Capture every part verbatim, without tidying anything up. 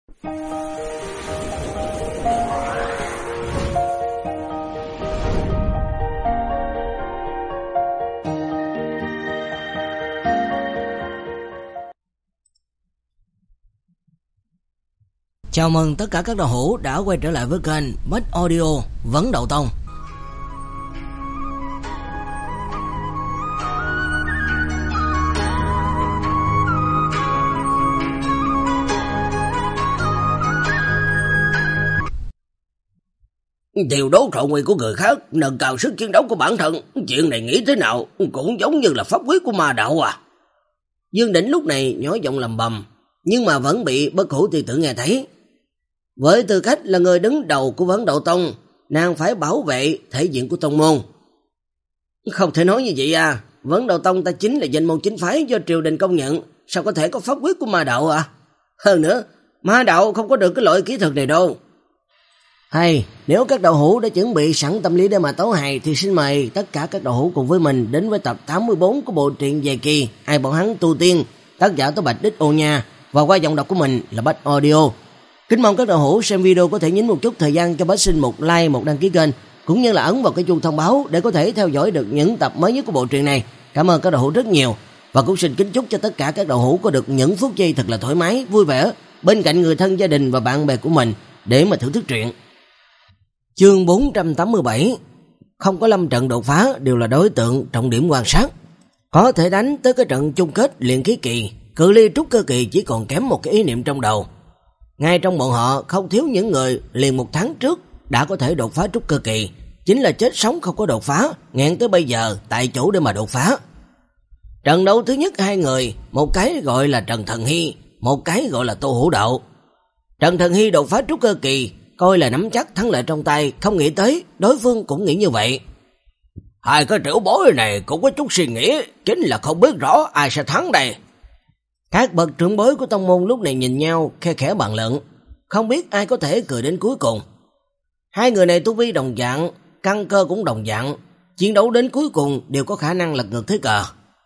Chào mừng tất cả các đạo hữu đã quay trở lại với kênh Bách Audio Vấn Đậu Tông. Điều đố thọ nguyên của người khác, nâng cao sức chiến đấu của bản thân, chuyện này nghĩ thế nào cũng giống như là pháp quyết của ma đạo à. Dương Đỉnh lúc này nhỏ giọng lầm bầm, nhưng mà vẫn bị Bất Hủ Tiên Tử nghe thấy. Với tư cách là người đứng đầu của Vấn Đậu Tông, nàng phải bảo vệ thể diện của tông môn. Không thể nói như vậy à, Vấn Đậu Tông ta chính là danh môn chính phái do triều đình công nhận, sao có thể có pháp quyết của ma đạo à? Hơn nữa, ma đạo không có được cái loại kỹ thuật này đâu. Hay, nếu các đạo hữu đã chuẩn bị sẵn tâm lý để mà tấu hài thì xin mời tất cả các đạo hữu cùng với mình đến với tập tám mươi bốn của bộ truyện dài kỳ Ai Bọn Hắn Tu Tiên, tác giả Tố Bạch Đích Ô Nha, và qua giọng đọc của mình là Bách Audio. Kính mong các đạo hữu xem video có thể nhấn một chút thời gian cho Bách xin một like, một đăng ký kênh, cũng như là ấn vào cái chuông thông báo để có thể theo dõi được những tập mới nhất của bộ truyện này. Cảm ơn các đạo hữu rất nhiều, và cũng xin kính chúc cho tất cả các đạo hữu có được những phút giây thật là thoải mái, vui vẻ bên cạnh người thân, gia đình và bạn bè của mình để mà thưởng thức truyện. Chương bốn trăm tám mươi bảy. Không có lâm trận đột phá đều là đối tượng trọng điểm quan sát. Có thể đánh tới cái trận chung kết luyện khí kỳ, cự ly trúc cơ kỳ chỉ còn kém một cái ý niệm trong đầu. Ngay trong bọn họ không thiếu những người liền một tháng trước đã có thể đột phá trúc cơ kỳ, chính là chết sống không có đột phá, nghẹn tới bây giờ tại chỗ để mà đột phá. Trận đấu thứ nhất hai người, một cái gọi là Trần Thần Hy, một cái gọi là Tô Hữu Đậu. Trần Thần Hy đột phá trúc cơ kỳ, coi là nắm chắc thắng lợi trong tay, không nghĩ tới đối phương cũng nghĩ như vậy. Hai cái tiểu bối này cũng có chút suy nghĩ, chính là không biết rõ ai sẽ thắng đây. Các bậc trưởng bối của tông môn lúc này nhìn nhau khe khẽ bàn luận, không biết ai có thể cười đến cuối cùng. Hai người này tu vi đồng dạng, căn cơ cũng đồng dạng, chiến đấu đến cuối cùng đều có khả năng lật ngược thế cờ.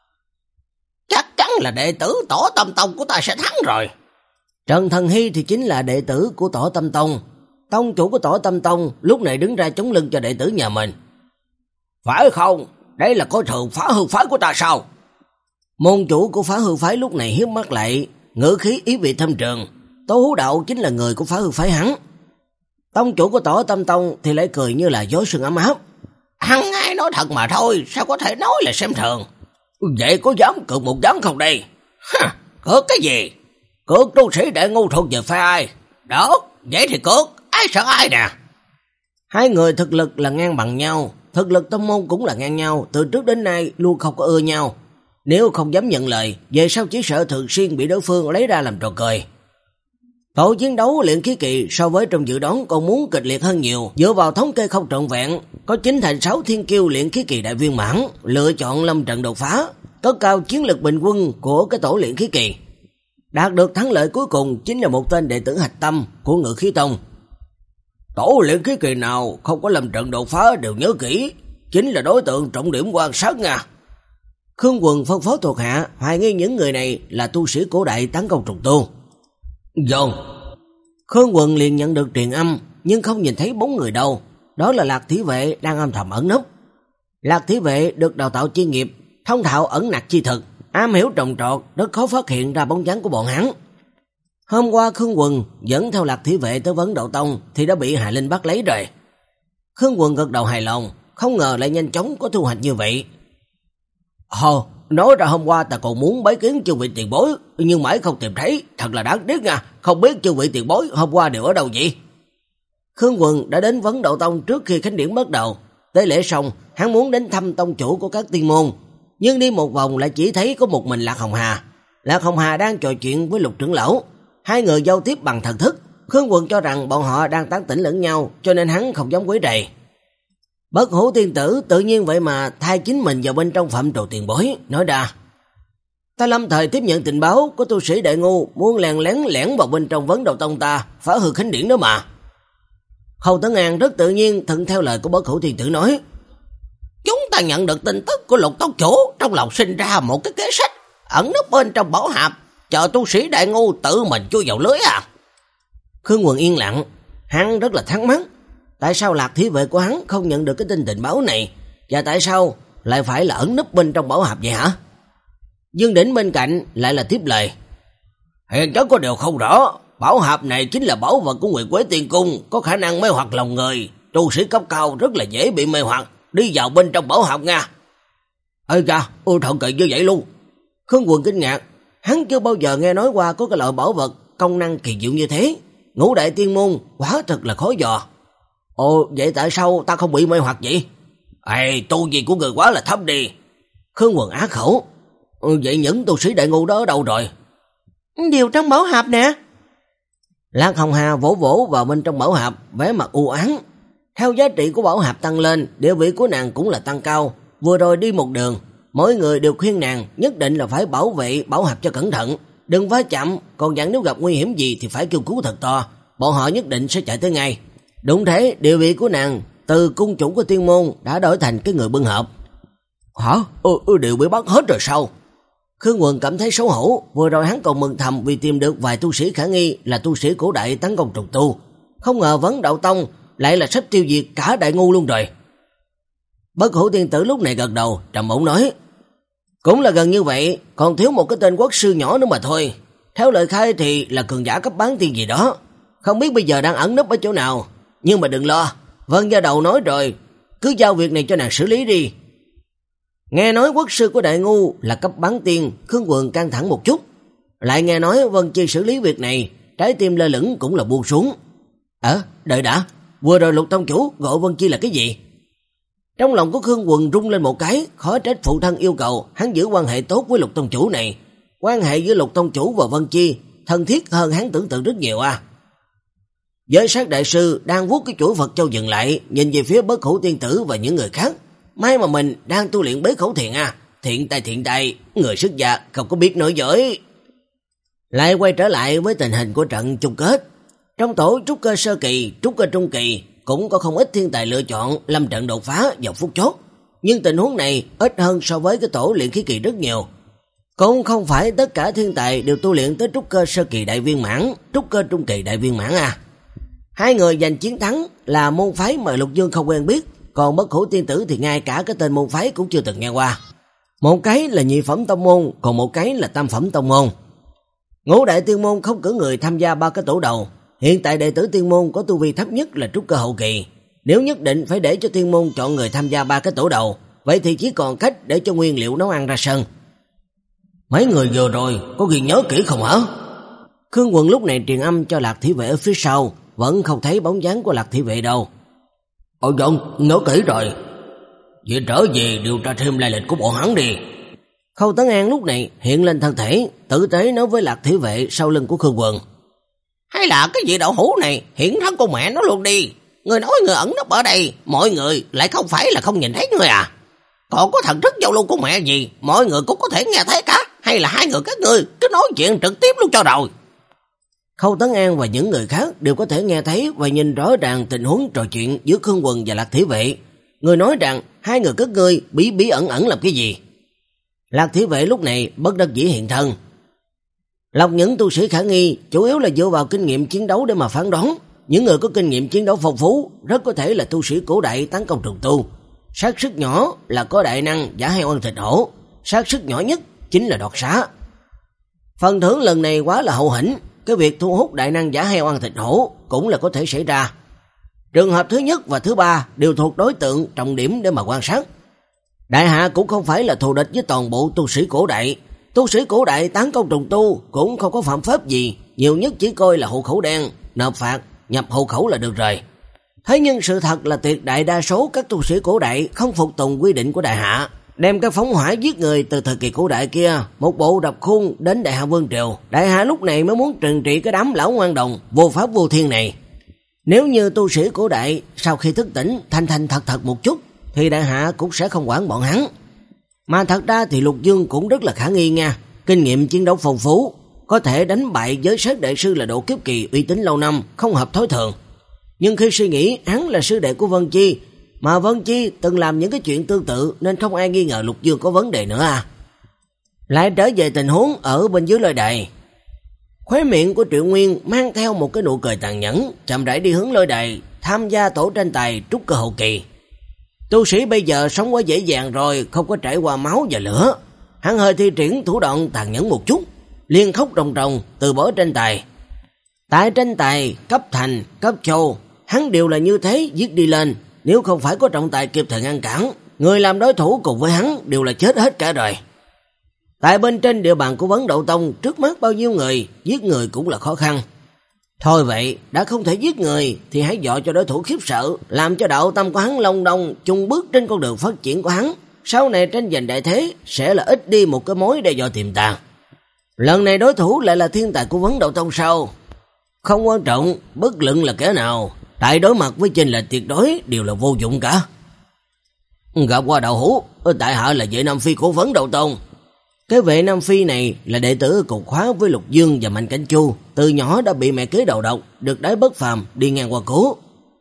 Chắc chắn là đệ tử Tổ Tâm Tông của ta sẽ thắng rồi. Trần Thần Hy thì chính là đệ tử của Tổ Tâm Tông. Tông chủ của Tổ Tâm Tông lúc này đứng ra chống lưng cho đệ tử nhà mình. Phải không? Đây là coi thường Phá Hư Phái của ta sao? Môn chủ của Phá Hư Phái lúc này hiếp mắt lại, ngữ khí ý vị thâm trường. Tô Hữu Đậu chính là người của Phá Hư Phái hắn. Tông chủ của Tổ Tâm Tông thì lại cười như là gió sương ấm áp. Hắn ai nói thật mà thôi, sao có thể nói là xem thường? Vậy có dám cược một dám không đây? Ha, cược cái gì? Cược tu sĩ Đại Ngu thuộc về phe ai? Đó, vậy thì cược, ai sợ ai nè? Hai người thực lực là ngang bằng nhau, thực lực tông môn cũng là ngang nhau, từ trước đến nay luôn không có ưa nhau. Nếu không dám nhận lời, về sau chỉ sợ thường xuyên bị đối phương lấy ra làm trò cười. Tổ chiến đấu luyện khí kỳ so với trong dự đoán còn muốn kịch liệt hơn nhiều, dựa vào thống kê không trọn vẹn, có chín thành sáu thiên kiêu luyện khí kỳ đại viên mãn lựa chọn lâm trận đột phá, cất cao chiến lực bình quân của cái tổ luyện khí kỳ. Đạt được thắng lợi cuối cùng chính là một tên đệ tử hạch tâm của Ngự Khí Tông. Tổ luyện khí kỳ nào không có lâm trận đột phá đều nhớ kỹ, chính là đối tượng trọng điểm quan sát nha. Khương Quần phân phó thuộc hạ, hoài nghi những người này là tu sĩ cổ đại tấn công trùng tu. Dồn. Khương Quần liền nhận được truyền âm, nhưng không nhìn thấy bốn người đâu. Đó là Lạc Thí Vệ đang âm thầm ẩn núp. Lạc Thí Vệ được đào tạo chuyên nghiệp, thông thạo ẩn nặc chi thực, am hiểu trồng trọt, rất khó phát hiện ra bóng dáng của bọn hắn. Hôm qua Khương Quần dẫn theo Lạc Thí Vệ tới Vấn Đậu Tông thì đã bị Hà Linh bắt lấy rồi. Khương Quần gật đầu hài lòng, không ngờ lại nhanh chóng có thu hoạch như vậy. Hồ, nói ra hôm qua ta còn muốn bái kiến chư vị tiền bối, nhưng mãi không tìm thấy, thật là đáng tiếc nha, không biết chư vị tiền bối hôm qua đều ở đâu vậy? Khương Quần đã đến Vấn Đậu Tông trước khi khánh điển bắt đầu. Tới lễ xong, hắn muốn đến thăm tông chủ của các tiên môn, nhưng đi một vòng lại chỉ thấy có một mình Lạc Hồng Hà. Lạc Hồng Hà đang trò chuyện với Lục trưởng lão, hai người giao tiếp bằng thần thức. Khương Quần cho rằng bọn họ đang tán tỉnh lẫn nhau, cho nên hắn không dám quấy rầy. Bất Hủ Tiên Tử tự nhiên vậy mà thay chính mình vào bên trong phạm trù tiền bối, nói ra: Ta lâm thời tiếp nhận tình báo của tu sĩ Đại Ngu muốn lèn lén lẻn vào bên trong Vấn Đậu Tông ta, phá hư khánh điển đó mà. Khâu Tấn An rất tự nhiên thuận theo lời của Bất Hủ Tiên Tử nói: Chúng ta nhận được tin tức của Lục tông chủ, trong lòng sinh ra một cái kế sách, ẩn núp bên trong bảo hạp, chờ tu sĩ Đại Ngu tự mình chui vào lưới à. Khương Quần yên lặng, hắn rất là thắc mắc, tại sao Lạc Thị Vệ của hắn không nhận được cái tin tình báo này, và tại sao lại phải là ẩn núp bên trong bảo hạp vậy hả? Dương Đỉnh bên cạnh lại là tiếp lời. Hiện chắc có điều không rõ, bảo hạp này chính là bảo vật của Nguyệt Quế Tiên Cung, có khả năng mê hoặc lòng người, tu sĩ cấp cao rất là dễ bị mê hoặc, đi vào bên trong bảo hạp nha. Ê cha, ôi thật kỳ như vậy luôn. Khương Quần kinh ngạc, hắn chưa bao giờ nghe nói qua có cái loại bảo vật công năng kỳ diệu như thế. Ngũ đại tiên môn quá thật là khó dò. Ồ, vậy tại sao ta không bị mê hoặc vậy? Ê, tu gì của người quá là thấp đi. Khương Quần á khẩu. Ừ, vậy những tu sĩ đại ngu đó ở đâu rồi? Điều trong bảo hạp nè. Lạc Hồng Hà vỗ vỗ vào bên trong bảo hạp, vẻ mặt u ám. Theo giá trị của bảo hạp tăng lên, địa vị của nàng cũng là tăng cao. Vừa rồi đi một đường, mỗi người đều khuyên nàng nhất định là phải bảo vệ bảo hạp cho cẩn thận, đừng phá chậm, còn dặn nếu gặp nguy hiểm gì thì phải kêu cứu thật to, bọn họ nhất định sẽ chạy tới ngay. Đúng thế, địa vị của nàng từ cung chủ của tiên môn đã đổi thành cái người bưng hộp. Hả? Ừ, ừ, đều bị bắt hết rồi sao? Khương Quần cảm thấy xấu hổ, vừa rồi hắn còn mừng thầm vì tìm được vài tu sĩ khả nghi là tu sĩ cổ đại tấn công trùng tu, không ngờ Vấn Đạo Tông lại là sắp tiêu diệt cả đại ngu luôn rồi. Bất Hủ tiên tử lúc này gật đầu, trầm ổn nói, cũng là gần như vậy, còn thiếu một cái tên quốc sư nhỏ nữa mà thôi. Theo lời khai thì là cường giả cấp bán tiên gì đó, không biết bây giờ đang ẩn nấp ở chỗ nào, nhưng mà đừng lo, Vân Gia Đầu nói rồi, cứ giao việc này cho nàng xử lý đi. Nghe nói quốc sư của đại ngu là cấp bán tiên, Khương Quần căng thẳng một chút, lại nghe nói Vân Chi xử lý việc này, trái tim lơ lửng cũng là buông xuống. Ờ, đợi đã, vừa rồi Lục tông chủ gọi Vân Chi là cái gì? Trong lòng của Khương Quần rung lên một cái, khó trách phụ thân yêu cầu hắn giữ quan hệ tốt với Lục tông chủ này. Quan hệ giữa Lục tông chủ và Vân Chi thân thiết hơn hắn tưởng tượng rất nhiều à. Giới sát đại sư đang vuốt cái chuỗi Phật châu dừng lại, nhìn về phía Bất Hủ tiên tử và những người khác. May mà mình đang tu luyện bế khẩu thiền à, thiện tài thiện tài, người xuất gia không có biết nổi giỏi. Lại quay trở lại với tình hình của trận chung kết. Trong tổ trúc cơ sơ kỳ, trúc cơ trung kỳ cũng có không ít thiên tài lựa chọn lâm trận đột phá vào phút chốt, nhưng tình huống này ít hơn so với cái tổ luyện khí kỳ rất nhiều. Cũng không phải tất cả thiên tài đều tu luyện tới trúc cơ sơ kỳ đại viên mãn, trúc cơ trung kỳ đại viên mãn à. Hai người giành chiến thắng là môn phái mà Lục Dương không quen biết, còn Bất Hủ tiên tử thì ngay cả cái tên môn phái cũng chưa từng nghe qua. Một cái là nhị phẩm tông môn, còn một cái là tam phẩm tông môn. Ngũ đại tiên môn không cử người tham gia ba cái tổ đầu. Hiện tại đệ tử tiên môn có tu vi thấp nhất là trúc cơ hậu kỳ. Nếu nhất định phải để cho tiên môn chọn người tham gia ba cái tổ đầu, vậy thì chỉ còn cách để cho nguyên liệu nấu ăn ra sân. Mấy người vừa rồi có ghi nhớ kỹ không hả? Khương Quần lúc này truyền âm cho Lạc Thị Vệ ở phía sau, vẫn không thấy bóng dáng của Lạc Thị Vệ đâu. Ôi dông, nhớ kỹ rồi. Vậy trở về điều tra thêm lai lịch của bọn hắn đi. Khâu Tấn An lúc này hiện lên thân thể, tử tế nói với Lạc Thị Vệ sau lưng của Khương Quần. Hay là cái vị đậu hũ này hiển thân con mẹ nó luôn đi. Người nói người ẩn nấp ở đây, mọi người lại không phải là không nhìn thấy người à. Còn có thần thức giao lưu của mẹ gì, mọi người cũng có thể nghe thấy cả. Hay là hai người các ngươi cứ nói chuyện trực tiếp luôn cho rồi. Khâu Tấn An và những người khác đều có thể nghe thấy và nhìn rõ ràng tình huống trò chuyện giữa Khương Quần và Lạc Thị Vệ. Người nói rằng hai người các ngươi bí bí ẩn ẩn làm cái gì. Lạc Thị Vệ lúc này bất đắc dĩ hiện thân. Lọc những tu sĩ khả nghi chủ yếu là dựa vào kinh nghiệm chiến đấu để mà phán đoán. Những người có kinh nghiệm chiến đấu phong phú rất có thể là tu sĩ cổ đại tấn công trùng tu. Xác suất nhỏ là có đại năng giả heo ăn thịt hổ, xác suất nhỏ nhất chính là đoạt xá. Phần thưởng lần này quá là hậu hĩnh, cái việc thu hút đại năng giả heo ăn thịt hổ cũng là có thể xảy ra. Trường hợp thứ nhất và thứ ba đều thuộc đối tượng trọng điểm để mà quan sát. Đại hạ cũng không phải là thù địch với toàn bộ tu sĩ cổ đại. Tu sĩ cổ đại tấn công trùng tu cũng không có phạm pháp gì, nhiều nhất chỉ coi là hộ khẩu đen, nộp phạt, nhập hộ khẩu là được rồi. Thế nhưng sự thật là tuyệt đại đa số các tu sĩ cổ đại không phục tùng quy định của đại hạ, đem cái phóng hỏa giết người từ thời kỳ cổ đại kia, một bộ đập khuôn đến đại hạ vương triều. Đại hạ lúc này mới muốn trừng trị cái đám lão ngoan đồng vô pháp vô thiên này. Nếu như tu sĩ cổ đại sau khi thức tỉnh thanh thanh thật thật một chút, thì đại hạ cũng sẽ không quản bọn hắn. Mà thật ra thì Lục Dương cũng rất là khả nghi nha, kinh nghiệm chiến đấu phong phú, có thể đánh bại giới sát đại sư là độ kiếp kỳ uy tín lâu năm, không hợp thói thường. Nhưng khi suy nghĩ hắn là sư đệ của Vân Chi, mà Vân Chi từng làm những cái chuyện tương tự nên không ai nghi ngờ Lục Dương có vấn đề nữa à. Lại trở về tình huống ở bên dưới lôi đài. Khóe miệng của Triệu Nguyên mang theo một cái nụ cười tàn nhẫn, chậm rãi đi hướng lôi đài, tham gia tổ tranh tài trúc cơ hậu kỳ. Tu sĩ bây giờ sống quá dễ dàng rồi, không có trải qua máu và lửa. Hắn hơi thi triển thủ đoạn tàn nhẫn một chút, liên khóc ròng ròng từ bỏ tranh tài. Tại tranh tài cấp thành, cấp châu, hắn đều là như thế giết đi lên, nếu không phải có trọng tài kịp thời ngăn cản, người làm đối thủ cùng với hắn đều là chết hết cả rồi. Tại bên trên địa bàn của Vấn Đậu Tông, trước mắt bao nhiêu người, giết người cũng là khó khăn. Thôi vậy, đã không thể giết người thì hãy dọa cho đối thủ khiếp sợ, làm cho đạo tâm của hắn long đong chung bước trên con đường phát triển của hắn. Sau này tranh giành đại thế sẽ là ít đi một cái mối đe dọa tiềm tàng. Lần này đối thủ lại là thiên tài của Vấn Đậu Tông sao? Không quan trọng, bất luận là kẻ nào, tại đối mặt với chênh lệch tuyệt đối đều là vô dụng cả. Gặp qua đạo hữu, tại hạ là vệ Nam Phi của Vấn Đậu Tông. Cái vệ Nam Phi này là đệ tử cùng khóa với Lục Dương và Mạnh Cảnh Chu, từ nhỏ đã bị mẹ kế đầu độc, được đái bất phàm đi ngang qua cứu.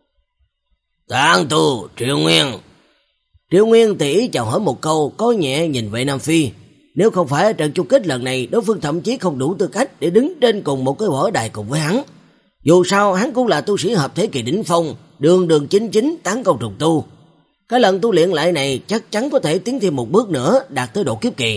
Tạng tu Triệu Nguyên. Triệu Nguyên tỉ ý chào hỏi một câu, có nhẹ nhìn vệ Nam Phi. Nếu không phải ở trận chung kết lần này, đối phương thậm chí không đủ tư cách để đứng trên cùng một cái võ đài cùng với hắn. Dù sao hắn cũng là tu sĩ hợp thế kỳ đỉnh phong, đường đường chính chính tán công trùng tu. Cái lần tu luyện lại này chắc chắn có thể tiến thêm một bước nữa, đạt tới độ kiếp kỳ.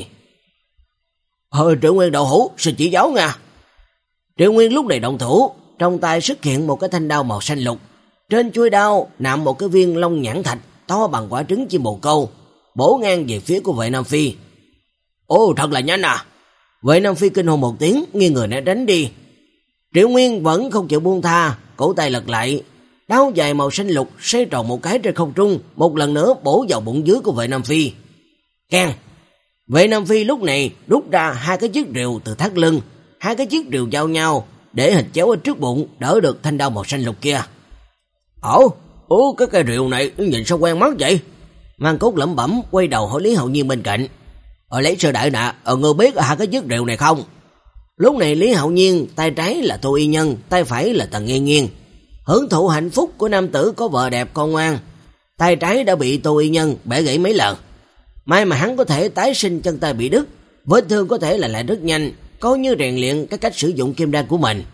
Ờ, Triệu Nguyên đạo hữu, xin chỉ giáo nha. Triệu Nguyên lúc này động thủ, trong tay xuất hiện một cái thanh đao màu xanh lục. Trên chuôi đao nạm một cái viên long nhãn thạch to bằng quả trứng chim bồ câu, bổ ngang về phía của vệ Nam Phi. Ồ, thật là nhanh à. Vệ Nam Phi kinh hồn một tiếng, nghiêng người né tránh đi. Triệu Nguyên vẫn không chịu buông tha, cổ tay lật lại, đao dài màu xanh lục xoay tròn một cái trên không trung, một lần nữa bổ vào bụng dưới của vệ Nam Phi. Keng. Vệ Nam Phi lúc này rút ra hai cái chiếc rìu từ thắt lưng, hai cái chiếc rìu giao nhau để hình chéo ở trước bụng, đỡ được thanh đao màu xanh lục kia. Ồ, ồ cái cây rìu này nhìn sao quen mắt vậy? Mang Cốt lẩm bẩm quay đầu hỏi Lý Hạo Nhiên bên cạnh. Ở lấy sơ đại nè, ở ngươi biết hai cái chiếc rìu này không? Lúc này Lý Hạo Nhiên tay trái là Tô Y Nhân, tay phải là Tần Nghiên Nghiên, hưởng thụ hạnh phúc của nam tử có vợ đẹp con ngoan. Tay trái đã bị Tô Y Nhân bẻ gãy mấy lần. May mà hắn có thể tái sinh chân tay bị đứt, vết thương có thể là lại rất nhanh, coi như rèn luyện cái cách sử dụng kim đan của mình.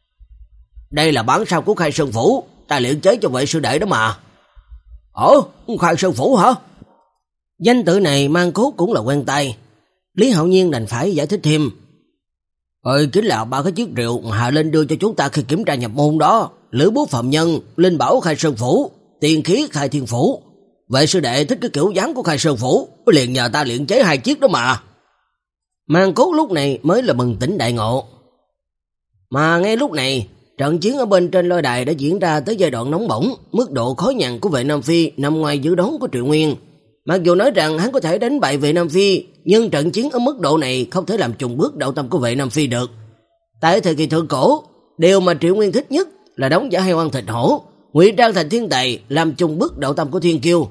Đây là bản sao của Khai Sơn Phủ, ta luyện chế cho vệ sư đệ đó mà. Ồ, Khai Sơn Phủ hả? Danh tự này Mang Cốt cũng là quen tay. Lý Hạo Nhiên đành phải giải thích thêm. Ơi, chính là ba cái chiếc rượu Hạ Lên đưa cho chúng ta khi kiểm tra nhập môn đó. Lữ bút phạm nhân, linh bảo Khai Sơn Phủ, tiền khí Khai Thiên Phủ. Vệ sư đệ thích cái kiểu dáng của Khai Sơn Phủ, liền nhờ ta luyện chế hai chiếc đó mà. Mang Cốt lúc này mới là bừng tỉnh đại ngộ. Mà ngay lúc này, trận chiến ở bên trên lôi đài đã diễn ra tới giai đoạn nóng bỏng, mức độ khó nhằn của vệ Nam Phi nằm ngoài dự đoán của Triệu Nguyên. Mặc dù nói rằng hắn có thể đánh bại vệ Nam Phi, nhưng trận chiến ở mức độ này không thể làm trùng bước đạo tâm của vệ Nam Phi được. Tại thời kỳ thượng cổ, điều mà Triệu Nguyên thích nhất là đóng giả heo ăn thịt hổ, ngụy trang thành thiên tài, làm trùng bước đạo tâm của thiên kiêu.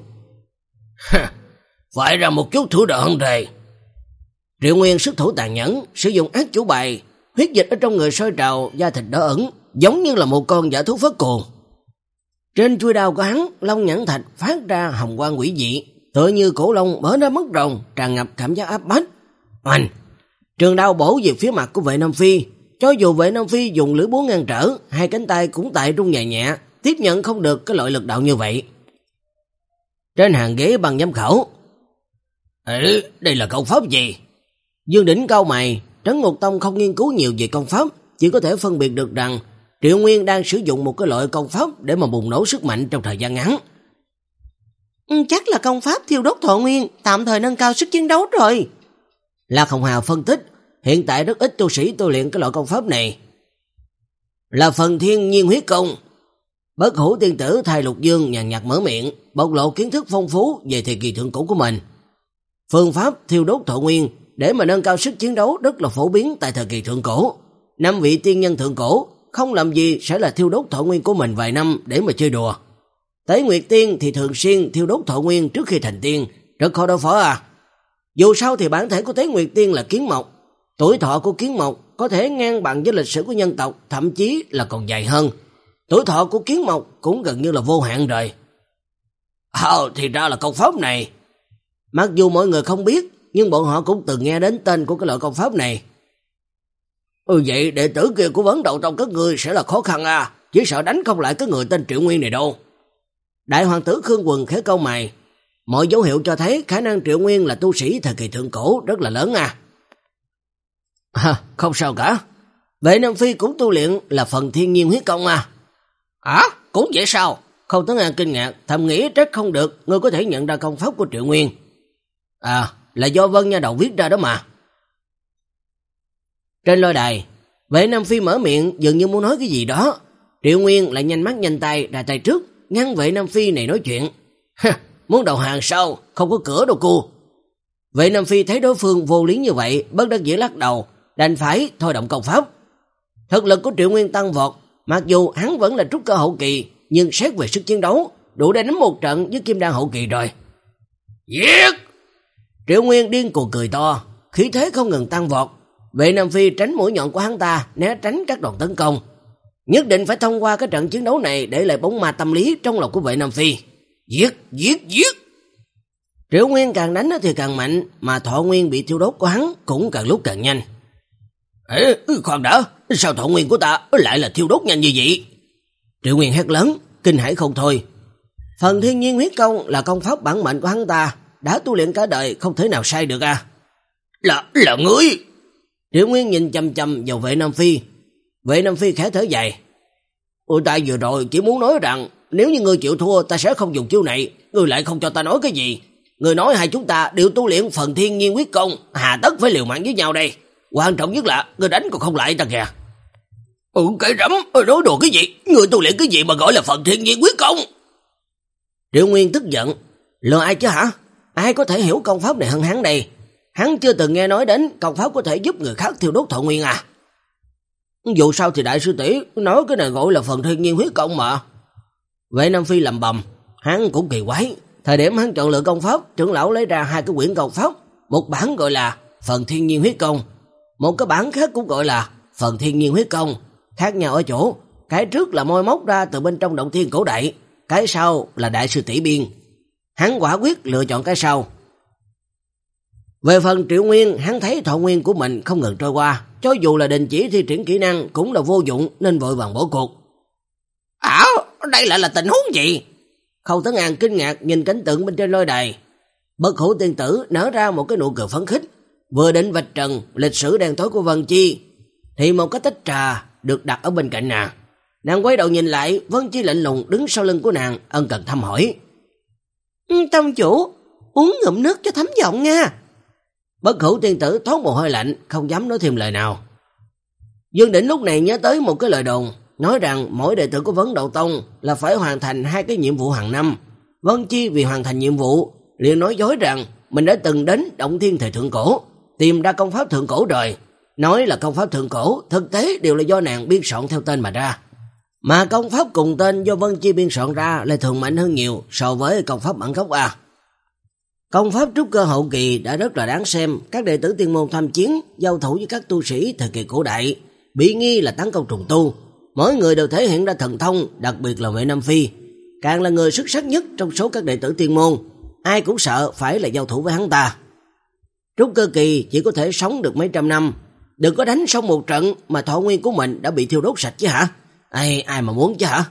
Phải ra một chút thủ đoạn rồi. Triệu Nguyên xuất thủ tàn nhẫn, sử dụng ác chủ bài, huyết dịch ở trong người sôi trào, da thịt đỏ ẩn, giống như là một con dã thú phát cuồng. Trên chuôi đao của hắn, long nhãn thạch phát ra hồng quang quỷ dị, tựa như cổ long mở ra mất rồng, tràn ngập cảm giác áp bách. Oanh! Trường đao bổ về phía mặt của vệ Nam Phi, cho dù vệ Nam Phi dùng lưỡi búa ngăn trở, hai cánh tay cũng tại rung nhẹ nhẹ, tiếp nhận không được cái loại lực đạo như vậy. Trên hàng ghế bằng giám khảo. Ê, đây là công pháp gì? Dương Đỉnh cau mày, Trấn Ngục Tông không nghiên cứu nhiều về công pháp, chỉ có thể phân biệt được rằng Triệu Nguyên đang sử dụng một cái loại công pháp để mà bùng nổ sức mạnh trong thời gian ngắn. Chắc là công pháp thiêu đốt thọ nguyên, tạm thời nâng cao sức chiến đấu rồi. Lạc Hồng Hào phân tích, hiện tại rất ít tu sĩ tu luyện cái loại công pháp này. Là phần thiên nhiên huyết công. Bất Hủ tiên tử thay Lục Dương nhàn nhạt mở miệng, bộc lộ kiến thức phong phú về thời kỳ thượng cổ của mình. Phương pháp thiêu đốt thọ nguyên để mà nâng cao sức chiến đấu rất là phổ biến tại thời kỳ thượng cổ. Năm vị tiên nhân thượng cổ không làm gì sẽ là thiêu đốt thọ nguyên của mình vài năm để mà chơi đùa. Tế Nguyệt Tiên thì thường xuyên thiêu đốt thọ nguyên trước khi thành tiên, rất khó đối phó à. Dù sao thì bản thể của Tế Nguyệt Tiên là kiến mộc, tuổi thọ của kiến mộc có thể ngang bằng với lịch sử của nhân tộc, thậm chí là còn dài hơn. Tuổi thọ của kiến mộc cũng gần như là vô hạn rồi. Ờ, thì ra là công pháp này. Mặc dù mọi người không biết, nhưng bọn họ cũng từng nghe đến tên của cái loại công pháp này. Ừ, vậy đệ tử kia của Vấn Đậu Tông các ngươi sẽ là khó khăn à, chỉ sợ đánh không lại cái người tên Triệu Nguyên này đâu. Đại hoàng tử Khương Quần khẽ cau mày, mọi dấu hiệu cho thấy khả năng Triệu Nguyên là tu sĩ thời kỳ thượng cổ rất là lớn à. À, không sao cả. Vệ Nam Phi cũng tu luyện là phần thiên nhiên huyết công à. À, cũng vậy sao? Khâu Tấn An kinh ngạc, thầm nghĩ trách không được, ngươi có thể nhận ra công pháp của Triệu Nguyên. À, là do Vân Nha Đầu viết ra đó mà. Trên lôi đài, Vệ Nam Phi mở miệng dường như muốn nói cái gì đó. Triệu Nguyên lại nhanh mắt nhanh tay ra tay trước, ngăn Vệ Nam Phi này nói chuyện. Ha, muốn đầu hàng sao? Không có cửa đâu cô. Vệ Nam Phi thấy đối phương vô lý như vậy, bất đắc dĩ lắc đầu, đành phải thôi động công pháp. Thực lực của Triệu Nguyên tăng vọt, mặc dù hắn vẫn là trúc cơ hậu kỳ, nhưng xét về sức chiến đấu, đủ để đánh một trận với kim đan hậu kỳ rồi. Giết! Triệu Nguyên điên cuồng cười to, khí thế không ngừng tăng vọt. Vệ Nam Phi tránh mũi nhọn của hắn ta, né tránh các đòn tấn công. Nhất định phải thông qua cái trận chiến đấu này để lại bóng ma tâm lý trong lòng của Vệ Nam Phi. Giết, giết, giết! Triệu Nguyên càng đánh thì càng mạnh, mà thọ nguyên bị thiêu đốt của hắn cũng càng lúc càng nhanh. Ê, khoan đã, sao thọ nguyên của ta lại là thiêu đốt nhanh như vậy? Triệu Nguyên hét lớn, kinh hãi không thôi. Phần thiên nhiên huyết công là công pháp bản mệnh của hắn ta, đã tu luyện cả đời không thể nào sai được à. Là, là ngươi! Triệu Nguyên nhìn chăm chăm vào Vệ Nam Phi. Vệ Nam Phi khẽ thở dài. Ôi, ta vừa rồi chỉ muốn nói rằng nếu như ngươi chịu thua ta sẽ không dùng chiêu này, ngươi lại không cho ta nói cái gì. Ngươi nói hai chúng ta đều tu luyện phần thiên nhiên huyết công, hà tất phải liều mạng với nhau đây. Quan trọng nhất là ngươi đánh còn không lại ta kìa. Ừ, cái rắm, nói đùa cái gì? Ngươi tu luyện cái gì mà gọi là phần thiên nhiên huyết công? Triệu Nguyên tức giận. Lừa ai chứ hả? Ai có thể hiểu công pháp này hơn hắn đây? Hắn chưa từng nghe nói đến công pháp có thể giúp người khác thiêu đốt thọ nguyên à? Dù sao thì đại sư tỷ nói cái này gọi là phần thiên nhiên huyết công mà. Vệ Nam Phi lầm bầm, hắn cũng kỳ quái. Thời điểm hắn chọn lựa công pháp, trưởng lão lấy ra hai cái quyển công pháp, một bản gọi là phần thiên nhiên huyết công, một cái bản khác cũng gọi là phần thiên nhiên huyết công. Khác nhau ở chỗ, cái trước là moi móc ra từ bên trong động thiên cổ đại, cái sau là đại sư tỷ biên. Hắn quả quyết lựa chọn cái sau. Về phần Triệu Nguyên, hắn thấy thọ nguyên của mình không ngừng trôi qua, cho dù là đình chỉ thi triển kỹ năng cũng là vô dụng nên vội vàng bỏ cuộc. À, đây lại là tình huống gì? Khâu Tấn An kinh ngạc nhìn cảnh tượng bên trên lôi đài. Bất Hủ tiên tử nở ra một cái nụ cười phấn khích, vừa định vạch trần lịch sử đen tối của Vân Chi, thì một cái tách trà được đặt ở bên cạnh nàng. Nàng quay đầu nhìn lại, Vân Chi lạnh lùng đứng sau lưng của nàng, ân cần thăm hỏi. Tông chủ, uống ngụm nước cho thấm giọng nha. Bất Hủ tiên tử thoát mồ hôi lạnh, không dám nói thêm lời nào. Dương Đỉnh lúc này nhớ tới một cái lời đồn, nói rằng mỗi đệ tử của Vấn Đậu Tông là phải hoàn thành hai cái nhiệm vụ hàng năm. Vân Chi vì hoàn thành nhiệm vụ, liền nói dối rằng mình đã từng đến động thiên thời thượng cổ, tìm ra công pháp thượng cổ rồi. Nói là công pháp thượng cổ, thực tế đều là do nàng biên soạn theo tên mà ra. Mà công pháp cùng tên do Vân Chi biên soạn ra lại thường mạnh hơn nhiều so với công pháp bản gốc A. Công pháp trúc cơ hậu kỳ đã rất là đáng xem, các đệ tử tiên môn tham chiến, giao thủ với các tu sĩ thời kỳ cổ đại, bị nghi là tấn công trùng tu. Mỗi người đều thể hiện ra thần thông, đặc biệt là Vệ Nam Phi, càng là người xuất sắc nhất trong số các đệ tử tiên môn, ai cũng sợ phải là giao thủ với hắn ta. Trúc cơ kỳ chỉ có thể sống được mấy trăm năm, đừng có đánh xong một trận mà thọ nguyên của mình đã bị thiêu đốt sạch chứ hả? Ai, ai mà muốn chứ hả?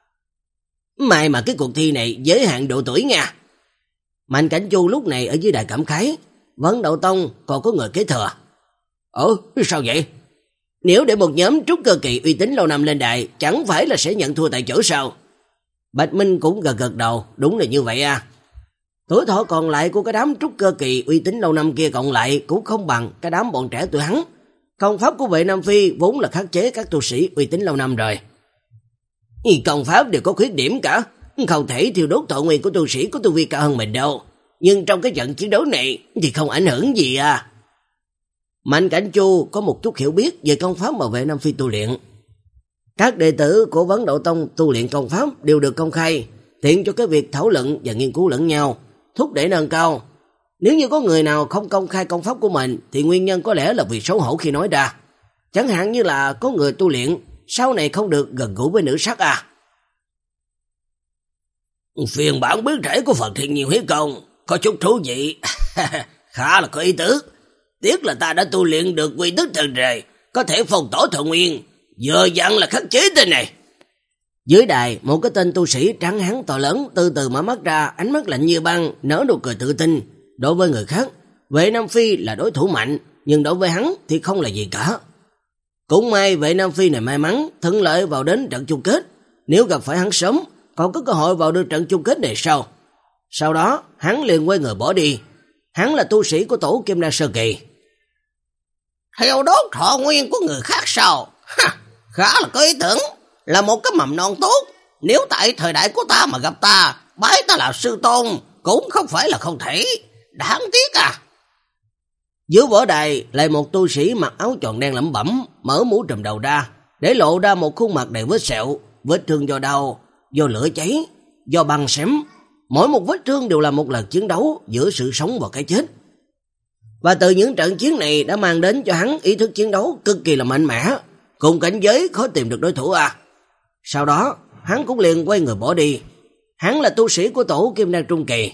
May mà cái cuộc thi này giới hạn độ tuổi nha. Mạnh Cảnh Chu lúc này ở dưới đài cảm khái, Vấn Đậu Tông còn có người kế thừa. Ồ, sao vậy? Nếu để một nhóm trúc cơ kỳ uy tín lâu năm lên đài, chẳng phải là sẽ nhận thua tại chỗ sao? Bạch Minh cũng gật gật đầu, đúng là như vậy à. Tuổi thọ còn lại của cái đám trúc cơ kỳ uy tín lâu năm kia cộng lại cũng không bằng cái đám bọn trẻ tuổi hắn. Công pháp của Vệ Nam Phi vốn là khắc chế các tu sĩ uy tín lâu năm rồi. Công pháp đều có khuyết điểm cả, không thể thiêu đốt thọ nguyên của tu sĩ có tu vi cao hơn mình đâu. Nhưng trong cái trận chiến đấu này thì không ảnh hưởng gì à. Mạnh Cảnh Chu có một chút hiểu biết về công pháp mà Vệ Nam Phi tu luyện. Các đệ tử của Vấn Đậu Tông tu luyện công pháp đều được công khai, tiện cho cái việc thảo luận và nghiên cứu lẫn nhau, thúc đẩy nâng cao. Nếu như có người nào không công khai công pháp của mình thì nguyên nhân có lẽ là vì xấu hổ khi nói ra. Chẳng hạn như là có người tu luyện sau này không được gần gũi với nữ sắc à. Phiên bản biến thể của phần thiên nhiên huyết công có chút thú vị. Khá là có ý tứ. Tiếc là ta đã tu luyện được quy tức thần rề, có thể phong tỏa Thọ Nguyên, vừa dặn là khắc chế tên này. Dưới đài, một cái tên tu sĩ trắng hán to lớn từ từ mở mắt ra, ánh mắt lạnh như băng, nở nụ cười tự tin. Đối với người khác, Vệ Nam Phi là đối thủ mạnh, nhưng đối với hắn thì không là gì cả. Cũng may Vệ Nam Phi này may mắn thuận lợi vào đến trận chung kết, nếu gặp phải hắn sớm, còn có cơ hội vào được trận chung kết này sau. Sau đó, hắn liền quay người bỏ đi. Hắn là tu sĩ của tổ Kim Đan sơ kỳ. Theo đốt Thọ Nguyên của người khác sao? Ha, khá là có ý tưởng, là một cái mầm non tốt. Nếu tại thời đại của ta mà gặp ta, bái ta là sư tôn, cũng không phải là không thể. Đáng tiếc à. Dưới võ đài lại một tu sĩ mặc áo tròn đen lẩm bẩm, mở mũ trùm đầu ra, để lộ ra một khuôn mặt đầy vết sẹo, vết thương do đau, do lửa cháy, do băng xém. Mỗi một vết thương đều là một lần chiến đấu giữa sự sống và cái chết. Và từ những trận chiến này đã mang đến cho hắn ý thức chiến đấu cực kỳ là mạnh mẽ, cùng cảnh giới khó tìm được đối thủ à. Sau đó, hắn cũng liền quay người bỏ đi. Hắn là tu sĩ của tổ Kim Đan trung kỳ.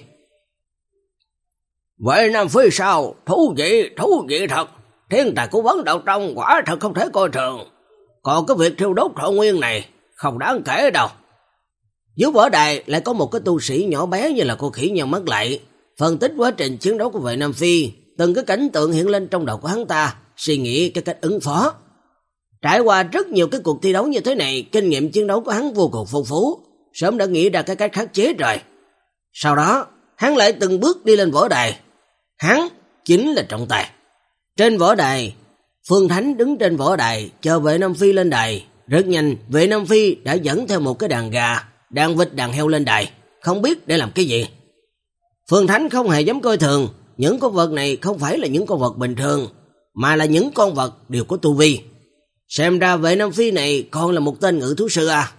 Vệ Nam Phi sao? Thú vị, thú vị thật. Thiên tài của Vấn Đạo Tông quả thật không thể coi thường. Còn cái việc thiêu đốt Thọ Nguyên này không đáng kể đâu. Dưới võ đài lại có một cái tu sĩ nhỏ bé như là cô khỉ nhăn mắt lại, phân tích quá trình chiến đấu của Vệ Nam Phi, từng cái cảnh tượng hiện lên trong đầu của hắn ta, suy nghĩ cái cách ứng phó. Trải qua rất nhiều cái cuộc thi đấu như thế này, kinh nghiệm chiến đấu của hắn vô cùng phong phú, sớm đã nghĩ ra cái cách khắc chế rồi. Sau đó, hắn lại từng bước đi lên võ đài. Hắn chính là trọng tài. Trên võ đài, Phương Thánh đứng trên võ đài chờ Vệ Nam Phi lên đài. Rất nhanh, Vệ Nam Phi đã dẫn theo một cái đàn gà, đàn vịt, đàn heo lên đài, không biết để làm cái gì. Phương Thánh không hề dám coi thường, những con vật này không phải là những con vật bình thường, mà là những con vật đều có tu vi. Xem ra Vệ Nam Phi này còn là một tên ngự thú sư à.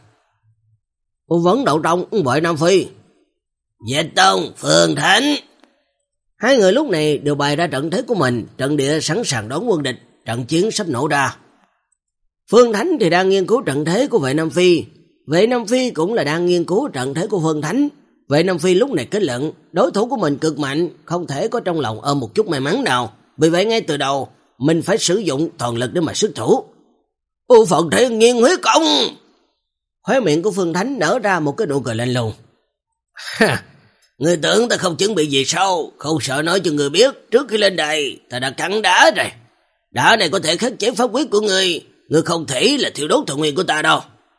Ô Vấn Đạo Tông, Vệ Nam Phi. Dịch Tông, Phương Thánh. Hai người lúc này đều bày ra trận thế của mình, trận địa sẵn sàng đón quân địch, trận chiến sắp nổ ra. Phương Thánh thì đang nghiên cứu trận thế của Vệ Nam Phi, Vệ Nam Phi cũng là đang nghiên cứu trận thế của Phương Thánh. Vệ Nam Phi lúc này kết luận đối thủ của mình cực mạnh, không thể có trong lòng ôm một chút may mắn nào. Vì vậy ngay từ đầu mình phải sử dụng toàn lực để mà xuất thủ. U Phật Thiên Nhiên Huyết Công. Khóe miệng của Phương Thánh nở ra một cái nụ cười lạnh lùng. Ha, người tưởng ta không chuẩn bị gì sao? Không sợ nói cho người biết, trước khi lên đài ta đã cắn đá rồi. Đá này có thể khắc chế pháp quyết của người, người không thể là thiêu đốt Thọ Nguyên của ta đâu.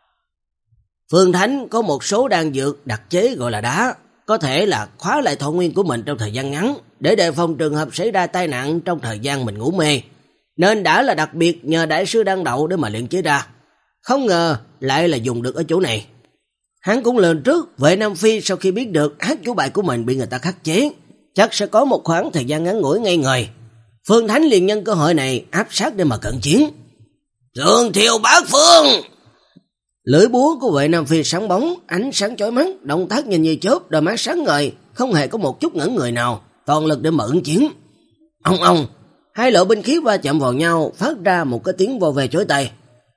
Phương Thánh có một số đan dược đặc chế gọi là đá, có thể là khóa lại thọ nguyên của mình trong thời gian ngắn, để đề phòng trường hợp xảy ra tai nạn trong thời gian mình ngủ mê. Nên đã là đặc biệt nhờ đại sư đan đậu để mà luyện chế ra. Không ngờ lại là dùng được ở chỗ này. Hắn cũng lường trước Vệ Nam Phi sau khi biết được át chủ bài của mình bị người ta khắc chế, chắc sẽ có một khoảng thời gian ngắn ngủi ngây ngời. Phương Thánh liền nhân cơ hội này áp sát để mà cận chiến. Trường Thiêu Bát Phương. Lưỡi búa của Vệ Nam Phi sáng bóng, ánh sáng chói mắt, động tác nhanh như chớp, đôi mắt sáng ngời, không hề có một chút ngẩn người nào, toàn lực để mà ứng chiến. Ông ông, hai loại binh khí va chạm vào nhau, phát ra một cái tiếng vò về chói tai.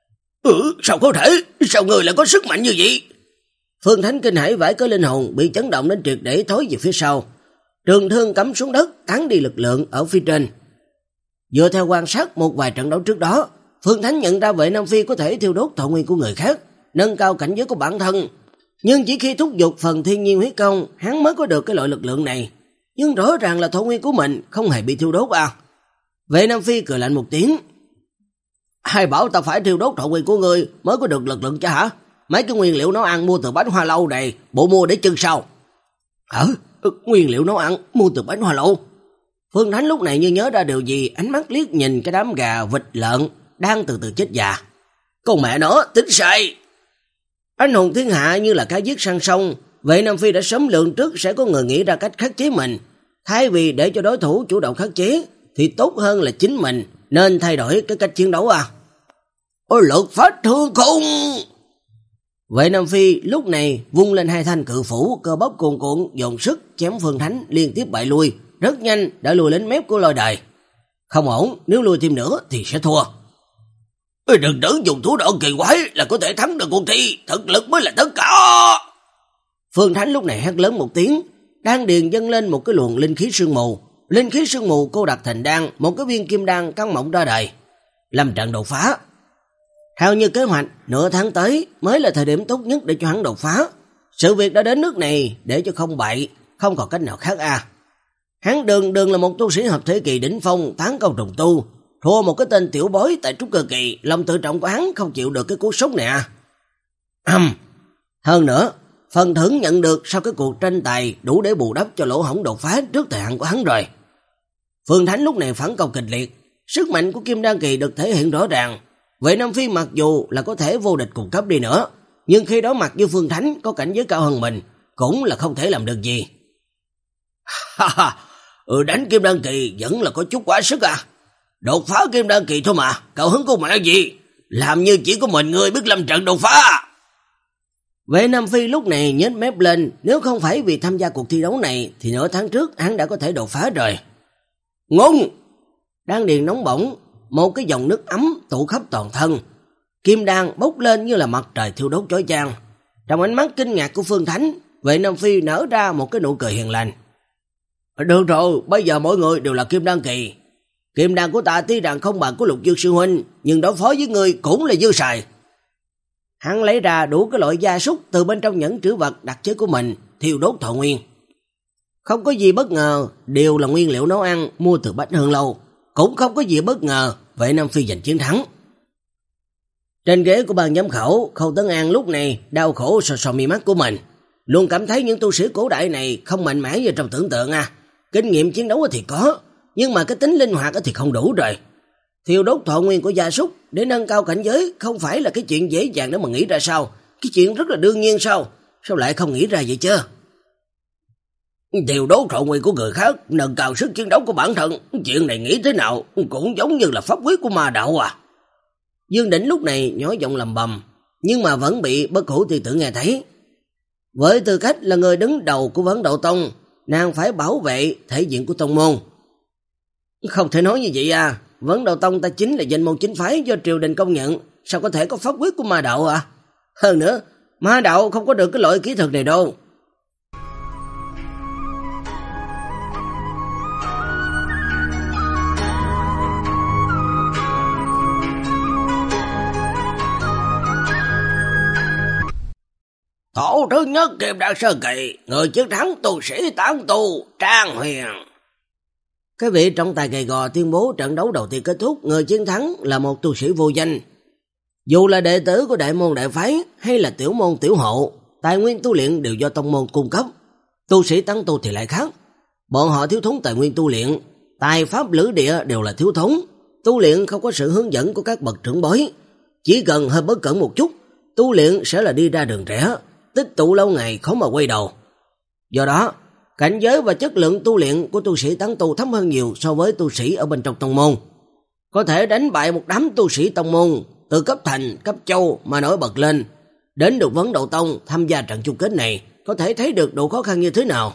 Ừ, sao có thể? Sao người lại có sức mạnh như vậy? Phương Thánh kinh hãi vãi cái linh hồn, bị chấn động đến triệt để thối về phía sau. Trường thương cắm xuống đất, tán đi lực lượng ở phía trên. Dựa theo quan sát một vài trận đấu trước đó, Phương Thánh nhận ra Vệ Nam Phi có thể thiêu đốt thọ nguyên của người khác, nâng cao cảnh giới của bản thân. Nhưng chỉ khi thúc giục phần thiên nhiên huyết công, hắn mới có được cái loại lực lượng này. Nhưng rõ ràng là thọ nguyên của mình không hề bị thiêu đốt à. Vệ Nam Phi cười lạnh một tiếng. Hay bảo ta phải thiêu đốt thọ nguyên của ngươi mới có được lực lượng chứ hả? Mấy cái nguyên liệu nấu ăn mua từ bánh hoa lâu này, bộ mua để chân sao? Hả? Nguyên liệu nấu ăn mua từ bánh hoa lâu? Phương Thánh lúc này như nhớ ra điều gì, ánh mắt liếc nhìn cái đám gà, vịt, lợn đang từ từ chết già. Con mẹ nó, tính sai! Anh hùng thiên hạ như là cá giết sang sông, Vệ Nam Phi đã sớm lượng trước sẽ có người nghĩ ra cách khắc chế mình. Thay vì để cho đối thủ chủ động khắc chế, thì tốt hơn là chính mình nên thay đổi cái cách chiến đấu à. Ôi lực phát thương khung! Vệ Nam Phi lúc này vung lên hai thanh cự phủ, cơ bắp cuồn cuộn dồn sức chém Phương Thánh liên tiếp bại lui, rất nhanh đã lùi lên mép của lôi đài. Không ổn, nếu lùi thêm nữa thì sẽ thua. Đừng tưởng dùng thủ đoạn kỳ quái là có thể thắng được cuộc thi, thực lực mới là tất cả. Phương Thánh lúc này hét lớn một tiếng, đan điền dâng lên một cái luồng linh khí sương mù. Linh khí sương mù cô đặt thành đan, một cái viên kim đan căng mọng ra đời. lâm trận đột phá. Theo như kế hoạch, nửa tháng tới mới là thời điểm tốt nhất để cho hắn đột phá. Sự việc đã đến nước này để cho không bại, không còn cách nào khác à. Hắn đường đường là một tu sĩ hợp thể kỳ đỉnh phong, tán câu trùng tu, thua một cái tên tiểu bối tại trúc cơ kỳ, lòng tự trọng của hắn không chịu được cái cú sốc này à. Ừm. Hơn nữa, phần thưởng nhận được sau cái cuộc tranh tài đủ để bù đắp cho lỗ hổng đột phá trước thời hạn của hắn rồi. Phương Thánh lúc này phản công kịch liệt, sức mạnh của Kim Đan kỳ được thể hiện rõ ràng. Vệ Nam Phi mặc dù là có thể vô địch cùng cấp đi nữa, nhưng khi đối mặt với Phương Thánh có cảnh giới cao hơn mình, cũng là không thể làm được gì. Ha ha, ừ, đánh Kim Đan kỳ vẫn là có chút quá sức à. Đột phá Kim Đan kỳ thôi mà, cậu hứng của mẹ gì? Làm như chỉ có mình người biết lâm trận đột phá. Vệ Nam Phi lúc này nhếch mép lên, nếu không phải vì tham gia cuộc thi đấu này thì nửa tháng trước hắn đã có thể đột phá rồi. Ngung! Đan điền nóng bỏng, một cái dòng nước ấm tụ khắp toàn thân. Kim đan bốc lên như là mặt trời thiêu đốt chói chang. Trong ánh mắt kinh ngạc của Phương Thánh, Vệ Nam Phi nở ra một cái nụ cười hiền lành. Được rồi, bây giờ mỗi người đều là Kim Đan kỳ. Kim đan của ta tuy rằng không bằng của Lục Dương sư huynh, nhưng đối phó với người cũng là dư xài. Hắn lấy ra đủ cái loại gia súc từ bên trong nhẫn trữ vật đặc chế của mình, thiêu đốt thọ nguyên. Không có gì bất ngờ, đều là nguyên liệu nấu ăn mua từ Bách Hương Lâu. Cũng không có gì bất ngờ, Vệ Nam Phi giành chiến thắng. Trên ghế của ban giám khảo, Khâu Tấn An lúc này đau khổ sờ sờ mi mắt của mình. Luôn cảm thấy những tu sĩ cổ đại này không mạnh mẽ như trong tưởng tượng à. Kinh nghiệm chiến đấu thì có, nhưng mà cái tính linh hoạt thì không đủ rồi. Thiêu đốt thọ nguyên của gia súc để nâng cao cảnh giới không phải là cái chuyện dễ dàng để mà nghĩ ra sao. Cái chuyện rất là đương nhiên sao? Sao lại không nghĩ ra vậy chứ? Thiêu đốt thọ nguyên của người khác nâng cao sức chiến đấu của bản thân, chuyện này nghĩ thế nào cũng giống như là pháp quyết của ma đạo à. Dương Đỉnh lúc này nhỏ giọng lầm bầm, nhưng mà vẫn bị Bất Hủ Tiên Tử nghe thấy. Với tư cách là người đứng đầu của Vấn Đạo Tông, nàng phải bảo vệ thể diện của tông môn. Không thể nói như vậy à, Vấn Đạo Tông ta chính là danh môn chính phái do triều đình công nhận, sao có thể có pháp quyết của ma đạo à? Hơn nữa, ma đạo không có được cái loại kỹ thuật này đâu. Tổ thứ nhất Kim Đan sơ kỳ, người chiến thắng tu sĩ tán tu Trang Huyền. Cái vị trọng tài gầy gò tuyên bố trận đấu đầu tiên kết thúc, người chiến thắng là một tu sĩ vô danh. Dù là đệ tử của đại môn đại phái hay là tiểu môn tiểu hộ, tài nguyên tu luyện đều do tông môn cung cấp. Tu sĩ tán tu thì lại khác. Bọn họ thiếu thốn tài nguyên tu luyện, tài pháp lữ địa đều là thiếu thốn. Tu luyện không có sự hướng dẫn của các bậc trưởng bối. Chỉ cần hơi bất cẩn một chút, tu luyện sẽ là đi ra đường rẽ, tích tụ lâu ngày khó mà quay đầu. Do đó, cảnh giới và chất lượng tu luyện của tu sĩ tán tu thấp hơn nhiều so với tu sĩ ở bên trong tông môn. Có thể đánh bại một đám tu sĩ tông môn từ cấp thành, cấp châu mà nổi bật lên, đến được Vấn Đạo Tông tham gia trận chung kết này, có thể thấy được độ khó khăn như thế nào.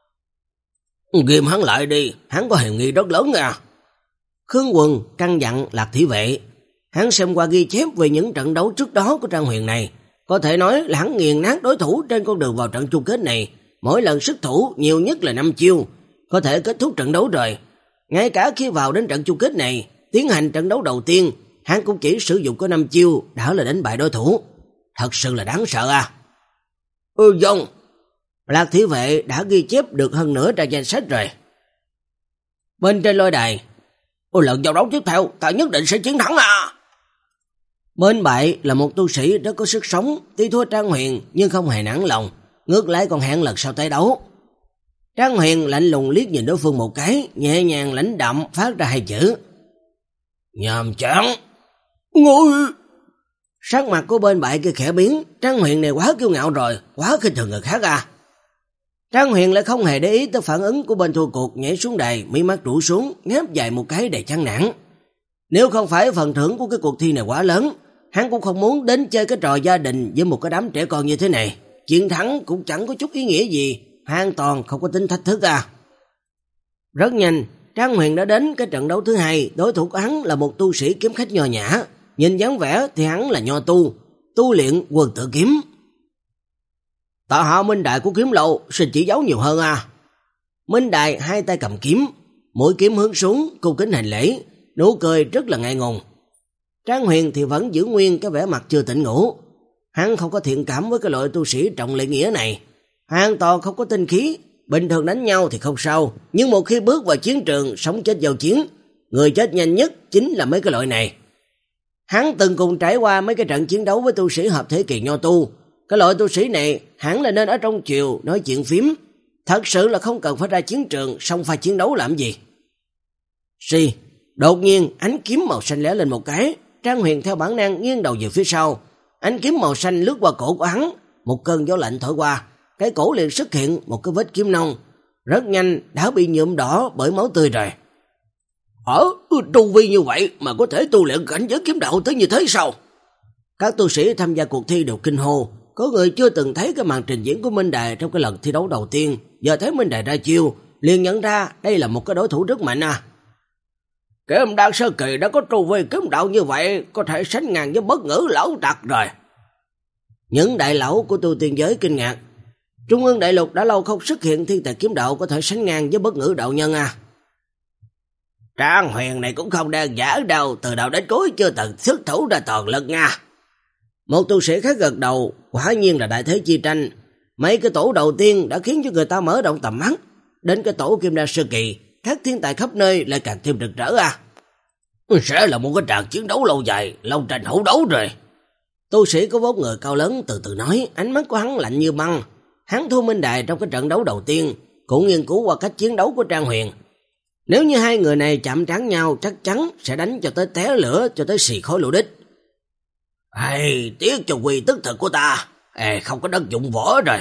Ghim hắn lại đi, hắn có hiểm nghi rất lớn à. Khương Quần căn dặn Lạc Thị Vệ. Hắn xem qua ghi chép về những trận đấu trước đó của Trang Huyền này, có thể nói là hắn nghiền nát đối thủ trên con đường vào trận chung kết này. Mỗi lần xuất thủ nhiều nhất là năm chiêu, có thể kết thúc trận đấu rồi. Ngay cả khi vào đến trận chung kết này, tiến hành trận đấu đầu tiên, hắn cũng chỉ sử dụng có năm chiêu đã là đánh bại đối thủ. Thật sự là đáng sợ à. Ừ dông, Lạc Thị Vệ đã ghi chép được hơn nữa ra danh sách rồi. Bên trên lôi đài, Ôi lần giao đấu tiếp theo, ta nhất định sẽ chiến thắng à. Bên bại là một tu sĩ rất có sức sống, tuy thua Trang Huyền nhưng không hề nản lòng, ngược lại còn hẹn lần sau tái đấu. Trang Huyền lạnh lùng liếc nhìn đối phương một cái, nhẹ nhàng lãnh đạm phát ra hai chữ: nhàm chán. Ngồi. Sắc mặt của bên bại kia khẽ biến, Trang Huyền này quá kiêu ngạo rồi, quá khinh thường người khác à. Trang Huyền lại không hề để ý tới phản ứng của bên thua cuộc, nhảy xuống đài, mí mắt rũ xuống, ngáp dài một cái đầy chán nản. Nếu không phải phần thưởng của cái cuộc thi này quá lớn, hắn cũng không muốn đến chơi cái trò gia đình với một cái đám trẻ con như thế này. Chiến thắng cũng chẳng có chút ý nghĩa gì, hoàn toàn không có tính thách thức à. Rất nhanh, Trang Huyền đã đến cái trận đấu thứ hai, đối thủ của hắn là một tu sĩ kiếm khách nho nhã, nhìn dáng vẻ thì hắn là nho tu, tu luyện Quân Tử Kiếm. Tạ hạ Minh Đại của Kiếm Lâu, xin chỉ giáo nhiều hơn à. Minh Đại hai tay cầm kiếm, mũi kiếm hướng xuống, cung kính hành lễ, nụ cười rất là ngại ngùng. Trang Huyền thì vẫn giữ nguyên cái vẻ mặt chưa tỉnh ngủ. Hắn không có thiện cảm với cái loại tu sĩ trọng lễ nghĩa này. Hoàn toàn không có tinh khí, bình thường đánh nhau thì không sao, nhưng một khi bước vào chiến trường sống chết giao chiến, người chết nhanh nhất chính là mấy cái loại này. Hắn từng cùng trải qua mấy cái trận chiến đấu với tu sĩ hợp thể kỳ nho tu. Cái loại tu sĩ này hẳn là nên ở trong triều nói chuyện phím, thật sự là không cần phải ra chiến trường xông pha chiến đấu làm gì. Xì, đột nhiên ánh kiếm màu xanh lóe lên một cái, Trang Huyền theo bản năng nghiêng đầu về phía sau. Ánh kiếm màu xanh lướt qua cổ của hắn, một cơn gió lạnh thổi qua, cái cổ liền xuất hiện một cái vết kiếm nông, rất nhanh đã bị nhuộm đỏ bởi máu tươi rồi. Ở tu vi như vậy mà có thể tu luyện cảnh giới kiếm đạo tới như thế sao? Các tu sĩ tham gia cuộc thi đều kinh hô, có người chưa từng thấy cái màn trình diễn của Minh Đài trong cái lần thi đấu đầu tiên, giờ thấy Minh Đài ra chiêu, liền nhận ra đây là một cái đối thủ rất mạnh à. Kiếm đan sơ kỳ đã có tu vi kiếm đạo như vậy, có thể sánh ngang với Bất Ngữ lão tặc rồi. Những đại lão của tu tiên giới kinh ngạc. Trung ương đại lục đã lâu không xuất hiện thiên tài kiếm đạo có thể sánh ngang với Bất Ngữ đạo nhân à. Trang Huyền này cũng không đơn giản đâu, từ đầu đến cuối chưa từng xuất thủ ra toàn lực nha. Một tu sĩ khác gật đầu, quả nhiên là đại thế chi tranh. Mấy cái tổ đầu tiên đã khiến cho người ta mở rộng tầm mắt, đến cái tổ kim đan sơ kỳ, các thiên tài khắp nơi lại càng thêm rực rỡ à. Sẽ là một cái trận chiến đấu lâu dài, long tranh hữu đấu rồi. Tu sĩ có vóc người cao lớn từ từ nói, ánh mắt của hắn lạnh như băng. Hắn thua Minh Đài trong cái trận đấu đầu tiên, cũng nghiên cứu qua cách chiến đấu của Trang Huyền. Nếu như hai người này chạm trán nhau, chắc chắn sẽ đánh cho tới té lửa, cho tới xì khói lũ đích. Hay, tiếc cho quy tức thực của ta, Ê, không có đất dụng võ rồi.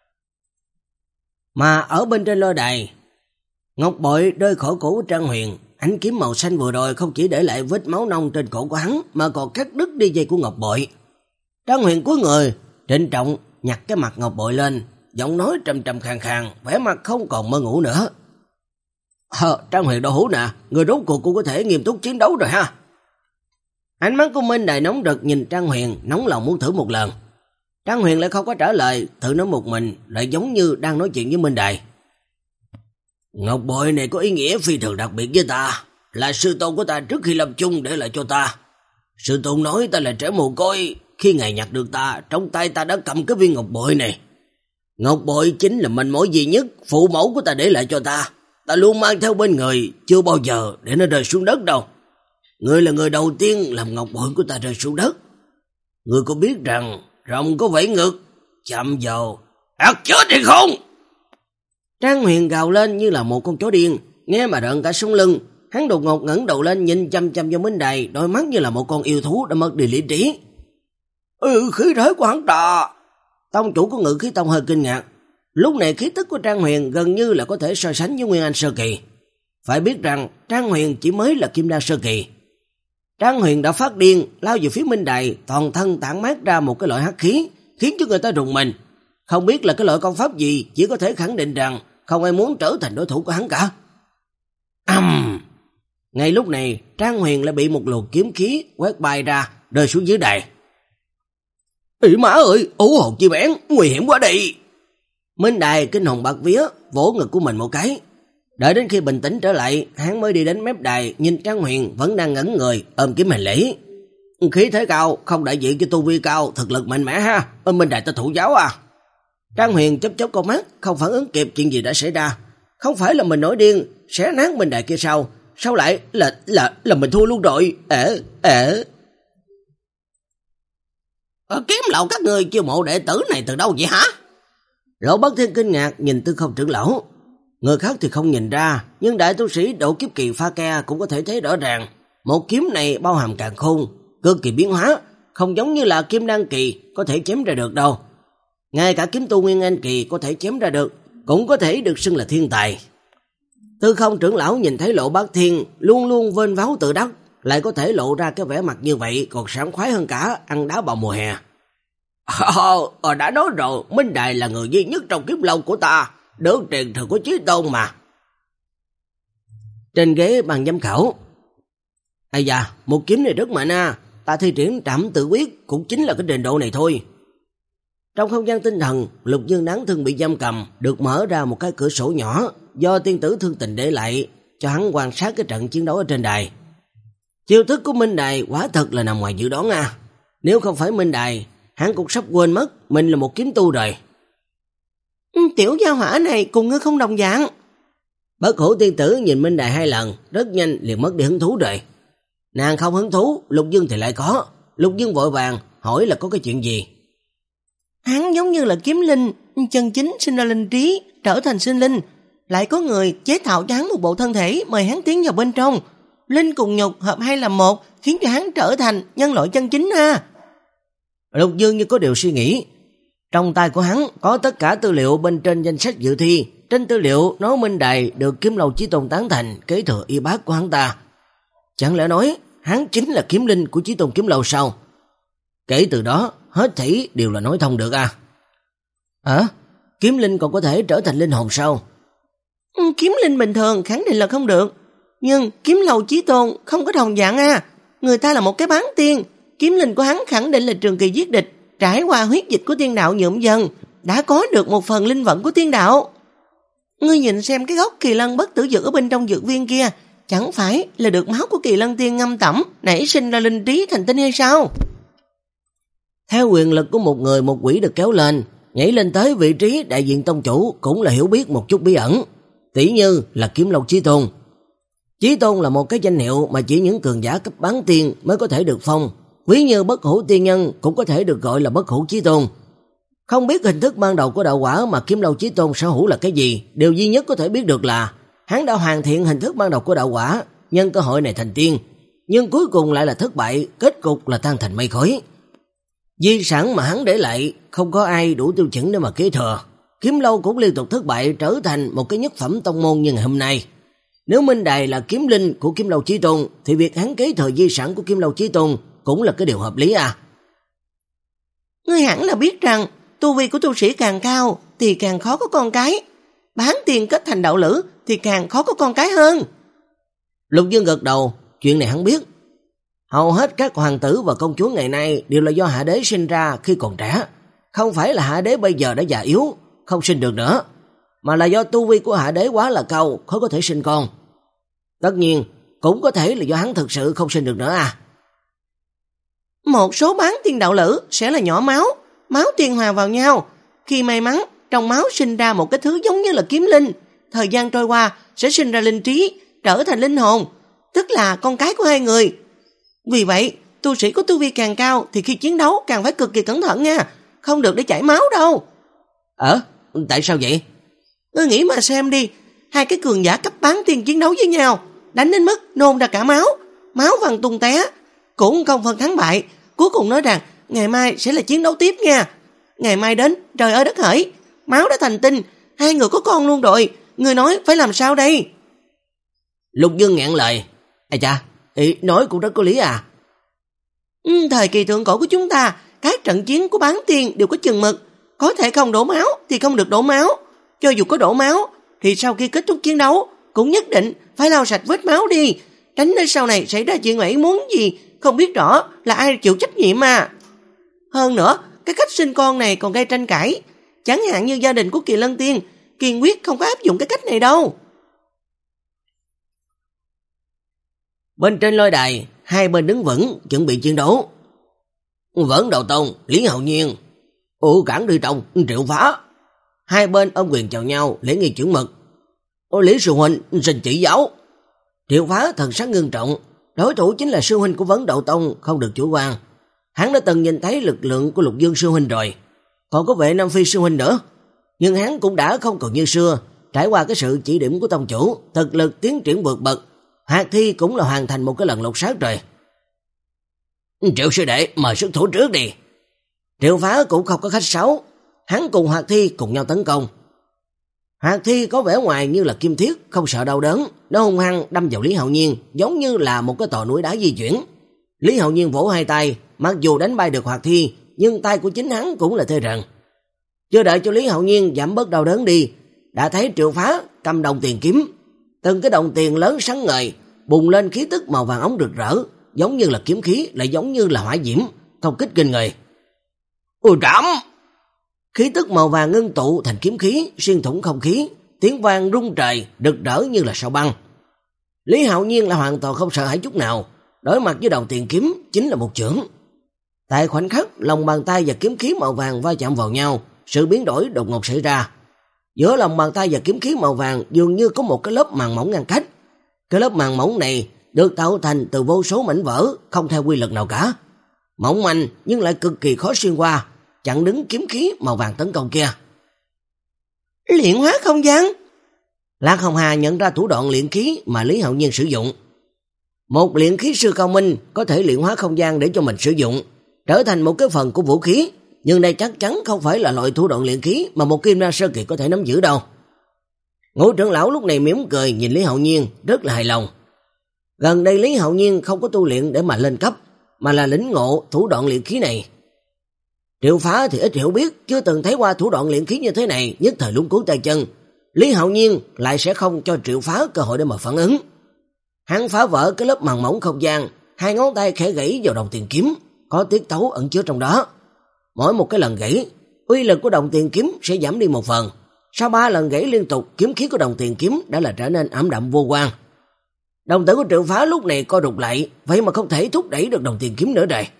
Mà ở bên trên lôi đài, ngọc bội rơi khỏi cổ của Trang Huyền, ánh kiếm màu xanh vừa rồi không chỉ để lại vết máu nông trên cổ của hắn, mà còn cắt đứt đi dây của ngọc bội. Trang Huyền cúi người, trịnh trọng nhặt cái mặt ngọc bội lên, giọng nói trầm trầm khàn khàn, vẻ mặt không còn mơ ngủ nữa. Ờ, Trang Huyền đau hũ nè, người rốt cuộc cũng có thể nghiêm túc chiến đấu rồi ha. Ánh mắt của Minh Đài nóng rực nhìn Trang Huyền, nóng lòng muốn thử một lần. Trang Huyền lại không có trả lời, tự nói một mình, lại giống như đang nói chuyện với Minh Đài. Ngọc bội này có ý nghĩa phi thường đặc biệt với ta, là sư tôn của ta trước khi lâm chung để lại cho ta. Sư tôn nói ta là trẻ mồ côi, khi ngài nhặt được ta, trong tay ta đã cầm cái viên ngọc bội này. Ngọc bội chính là manh mối duy nhất phụ mẫu của ta để lại cho ta. Ta luôn mang theo bên người, chưa bao giờ để nó rơi xuống đất đâu. Ngươi là người đầu tiên làm ngọc bội của ta rơi xuống đất. Ngươi có biết rằng rồng có vẫy ngực, chạm vào ác chết hay không? Trang Huyền gào lên như là một con chó điên, nghe mà rợn cả sống lưng. Hắn đột ngột ngẩng đầu lên nhìn chăm chăm vào Minh Đài, đôi mắt như là một con yêu thú đã mất đi lý trí. Ừ, khí thế của hắn ta. Tông chủ của Ngự Khí Tông hơi kinh ngạc. Lúc này khí tức của Trang Huyền gần như là có thể so sánh với Nguyên Anh sơ kỳ. Phải biết rằng Trang Huyền chỉ mới là Kim Đan sơ kỳ. Trang Huyền đã phát điên, lao về phía Minh Đài, toàn thân tản mát ra một cái loại hắc khí, khiến cho người ta rùng mình. Không biết là cái loại công pháp gì, chỉ có thể khẳng định rằng không ai muốn trở thành đối thủ của hắn cả. Ầm! Ngay lúc này, Trang Huyền lại bị một luồng kiếm khí quét bay ra, rơi xuống dưới đài. Ý má ơi, ủ hồn chi bén, nguy hiểm quá đi. Minh Đài kinh hồn bạt vía, vỗ ngực của mình một cái. Đợi đến khi bình tĩnh trở lại, hắn mới đi đến mép đài, nhìn Trang Huyền vẫn đang ngẩn người, ôm kiếm hành lễ. Khí thế cao, không đại diện cho tu vi cao, thực lực mạnh mẽ ha. Ôm Minh Đài ta thủ giáo à. Trang Huyền chớp chớp con mắt, không phản ứng kịp chuyện gì đã xảy ra. Không phải là mình nổi điên, xé nát Minh Đài kia sao? Sao lại là là là mình thua luôn rồi? Ế, ế. Ờ, kiếm lậu các người chiêu mộ đệ tử này từ đâu vậy hả? Lỗ Bất Thiên kinh ngạc nhìn Tư Không trưởng lão. Người khác thì không nhìn ra, nhưng đại tu sĩ độ kiếp kỳ pha ke cũng có thể thấy rõ ràng. Một kiếm này bao hàm càn khôn, cực kỳ biến hóa, không giống như là kim đan kỳ có thể chém ra được đâu. Ngay cả kiếm tu nguyên anh kỳ có thể chém ra được, cũng có thể được xưng là thiên tài. Tư Không trưởng lão nhìn thấy Lộ Bát Thiên luôn luôn vênh váo tự đắc, lại có thể lộ ra cái vẻ mặt như vậy còn sảng khoái hơn cả ăn đá vào mùa hè. Ờ, ờ đã nói rồi, Minh Đài là người duy nhất trong kiếm lâu của ta, được truyền thừa của Chí Tôn mà. Trên ghế bàn giám khảo. Ây da, một kiếm này rất mạnh à, ta thi triển Trảm Tự Quyết cũng chính là cái trình độ này thôi. Trong không gian tinh thần, Lục Dương đáng thương bị giam cầm, được mở ra một cái cửa sổ nhỏ do tiên tử Thương Tình để lại cho hắn quan sát cái trận chiến đấu ở trên đài. Chiêu thức của Minh Đài quả thật là nằm ngoài dự đoán à. Nếu không phải Minh Đài, hắn cũng sắp quên mất mình là một kiếm tu rồi. Tiểu gia hỏa này cùng ngươi không đồng dạng. Bất Hủ tiên tử nhìn Minh Đài hai lần, rất nhanh liền mất đi hứng thú rồi. Nàng không hứng thú, Lục Dương thì lại có. Lục Dương vội vàng hỏi là có cái chuyện gì. Hắn giống như là kiếm linh, chân chính sinh ra linh trí, trở thành sinh linh. Lại có người chế tạo cho hắn một bộ thân thể, mời hắn tiến vào bên trong. Linh cùng nhục hợp hai làm một, khiến cho hắn trở thành nhân loại chân chính ha. Lục Dương như có điều suy nghĩ. Trong tay của hắn có tất cả tư liệu bên trên danh sách dự thi. Trên tư liệu nói Minh Đài được Kiếm Lâu Chí Tôn tán thành kế thừa y bát của hắn ta. Chẳng lẽ nói hắn chính là kiếm linh của Chí Tôn Kiếm Lâu sao? Kể từ đó hết thảy đều là nói thông được à? Ờ, kiếm linh còn có thể trở thành linh hồn sao? Kiếm linh bình thường khẳng định là không được. Nhưng Kiếm Lâu Chí Tôn không có đồng dạng à. Người ta là một cái bán tiên. Kiếm linh của hắn khẳng định là trường kỳ giết địch, trải qua huyết dịch của tiên đạo nhuộm dần, đã có được một phần linh vận của tiên đạo. Ngươi nhìn xem cái gốc kỳ lân bất tử dược ở bên trong dược viên kia, chẳng phải là được máu của kỳ lân tiên ngâm tẩm, nảy sinh ra linh trí thành tinh hay sao? Theo quyền lực của một người một quỷ được kéo lên, nhảy lên tới vị trí đại diện tông chủ cũng là hiểu biết một chút bí ẩn. Tỷ như là Kiếm Lâu Chí Tôn. Chí Tôn là một cái danh hiệu mà chỉ những cường giả cấp bán tiên mới có thể được phong. Ví như Bất Hủ tiên nhân cũng có thể được gọi là Bất Hủ Chí Tôn. Không biết hình thức ban đầu của đạo quả mà Kiếm Lâu Chí Tôn sở hữu là cái gì, điều duy nhất có thể biết được là hắn đã hoàn thiện hình thức ban đầu của đạo quả, nhân cơ hội này thành tiên, nhưng cuối cùng lại là thất bại, kết cục là tan thành mây khói. Di sản mà hắn để lại không có ai đủ tiêu chuẩn để mà kế thừa. Kiếm Lâu cũng liên tục thất bại, trở thành một cái nhất phẩm tông môn như ngày hôm nay. Nếu Minh Đài là kiếm linh của Kiếm Lâu Chí Tôn thì việc hắn kế thừa di sản của Kiếm Lâu Chí Tôn cũng là cái điều hợp lý à. Ngươi hẳn là biết rằng tu vi của tu sĩ càng cao thì càng khó có con cái. Bán tiên kết thành đạo lữ thì càng khó có con cái hơn. Lục Dương gật đầu, chuyện này hắn biết. Hầu hết các hoàng tử và công chúa ngày nay đều là do Hạ Đế sinh ra khi còn trẻ. Không phải là Hạ Đế bây giờ đã già yếu, không sinh được nữa, mà là do tu vi của Hạ Đế quá là cao, khó có thể sinh con. Tất nhiên, cũng có thể là do hắn thực sự không sinh được nữa à. Một số bán tiên đạo lữ sẽ là nhỏ máu, máu tiên hòa vào nhau. Khi may mắn, trong máu sinh ra một cái thứ giống như là kiếm linh. Thời gian trôi qua sẽ sinh ra linh trí, trở thành linh hồn, tức là con cái của hai người. Vì vậy, tu sĩ có tu vi càng cao thì khi chiến đấu càng phải cực kỳ cẩn thận nha, không được để chảy máu đâu. Ờ, tại sao vậy? Ngươi nghĩ mà xem đi, hai cái cường giả cấp bán tiên chiến đấu với nhau, đánh đến mức nôn ra cả máu, máu văng tung té, cũng không phân thắng bại, cuối cùng nói rằng ngày mai sẽ là chiến đấu tiếp nha. Ngày mai đến, trời ơi đất hỡi, máu đã thành tinh, hai người có con luôn rồi, ngươi nói phải làm sao đây? Lục Dương ngẹn lời, ây cha, ý nói cũng rất có lý à. Ừ, thời kỳ thượng cổ của chúng ta, các trận chiến của bán tiên đều có chừng mực, có thể không đổ máu thì không được đổ máu, cho dù có đổ máu thì sau khi kết thúc chiến đấu cũng nhất định phải lau sạch vết máu đi, tránh đến sau này xảy ra chuyện ngoài ý muốn gì không biết rõ là ai chịu trách nhiệm mà. Hơn nữa, cái cách sinh con này còn gây tranh cãi, chẳng hạn như gia đình của Kỳ Lân Tiên kiên quyết không có áp dụng cái cách này đâu. Bên trên lôi đài, hai bên đứng vững chuẩn bị chiến đấu. Vẫn Đầu Tông, Lý Hạo Nhiên, U Cản đi trong, Triệu Phá. Hai bên ôm quyền chào nhau, lễ nghi chuẩn mực. Ô Lý sư huynh xin chỉ giáo. Triệu Phá thần sắc ngưng trọng, đối thủ chính là sư huynh của Vấn Đầu Tông, không được chủ quan. Hắn đã từng nhìn thấy lực lượng của Lục Dương sư huynh rồi, còn có Vệ Nam Phi sư huynh nữa, nhưng hắn cũng đã không còn như xưa. Trải qua cái sự chỉ điểm của tông chủ, thực lực tiến triển vượt bậc, Hạt Thi cũng là hoàn thành một cái lần lột xác rồi. Triệu sư đệ mời xuất thủ trước đi. Triệu Phá cũng không có khách sáo, hắn cùng Hạt Thi cùng nhau tấn công. Hạt Thi có vẻ ngoài như là kim thiết, không sợ đau đớn, nó hung hăng đâm vào Lý Hạo Nhiên, giống như là một cái tòa núi đá di chuyển. Lý Hạo Nhiên vỗ hai tay, mặc dù đánh bay được Hạt Thi, nhưng tay của chính hắn cũng là tê rần. Chưa đợi cho Lý Hạo Nhiên giảm bớt đau đớn đi, đã thấy Triệu Phá cầm đồng tiền kiếm, từng cái đồng tiền lớn sáng ngời, bùng lên khí tức màu vàng óng rực rỡ, giống như là kiếm khí, lại giống như là hỏa diễm, công kích kinh người. Ôi trảm! Khí tức màu vàng ngưng tụ thành kiếm khí, xuyên thủng không khí, tiếng vang rung trời, rực rỡ như là sao băng. Lý Hạo Nhiên là hoàn toàn không sợ hãi chút nào, đối mặt với đầu tiền kiếm chính là một chưởng. Tại khoảnh khắc lòng bàn tay và kiếm khí màu vàng va chạm vào nhau, sự biến đổi đột ngột xảy ra. Giữa lòng bàn tay và kiếm khí màu vàng dường như có một cái lớp màng mỏng ngăn cách. Cái lớp màng mỏng này được tạo thành từ vô số mảnh vỡ, không theo quy luật nào cả. Mỏng manh nhưng lại cực kỳ khó xuyên qua, chặn đứng kiếm khí màu vàng tấn công kia. Luyện hóa không gian. Lạc Hồng Hà nhận ra thủ đoạn luyện khí mà Lý Hạo Nhiên sử dụng. Một luyện khí sư cao minh có thể luyện hóa không gian để cho mình sử dụng, trở thành một cái phần của vũ khí, nhưng đây chắc chắn không phải là loại thủ đoạn luyện khí mà một kim đan sơ kỳ có thể nắm giữ đâu. Ngũ trưởng lão lúc này mỉm cười nhìn Lý Hạo Nhiên rất là hài lòng. Gần đây Lý Hạo Nhiên không có tu luyện để mà lên cấp, mà là lĩnh ngộ thủ đoạn luyện khí này. Triệu Phá thì ít hiểu biết, chưa từng thấy qua thủ đoạn luyện khí như thế này, nhất thời luống cuống tay chân. Lý Hạo Nhiên lại sẽ không cho Triệu Phá cơ hội để mà phản ứng. Hắn phá vỡ cái lớp màng mỏng không gian, hai ngón tay khẽ gãy vào đồng tiền kiếm, có tiết tấu ẩn chứa trong đó. Mỗi một cái lần gãy, uy lực của đồng tiền kiếm sẽ giảm đi một phần. Sau ba lần gãy liên tục, kiếm khí của đồng tiền kiếm đã là trở nên ảm đạm vô quang. Đồng tử của Triệu Phá lúc này co rụt lại, vậy mà không thể thúc đẩy được đồng tiền kiếm nữa rồi.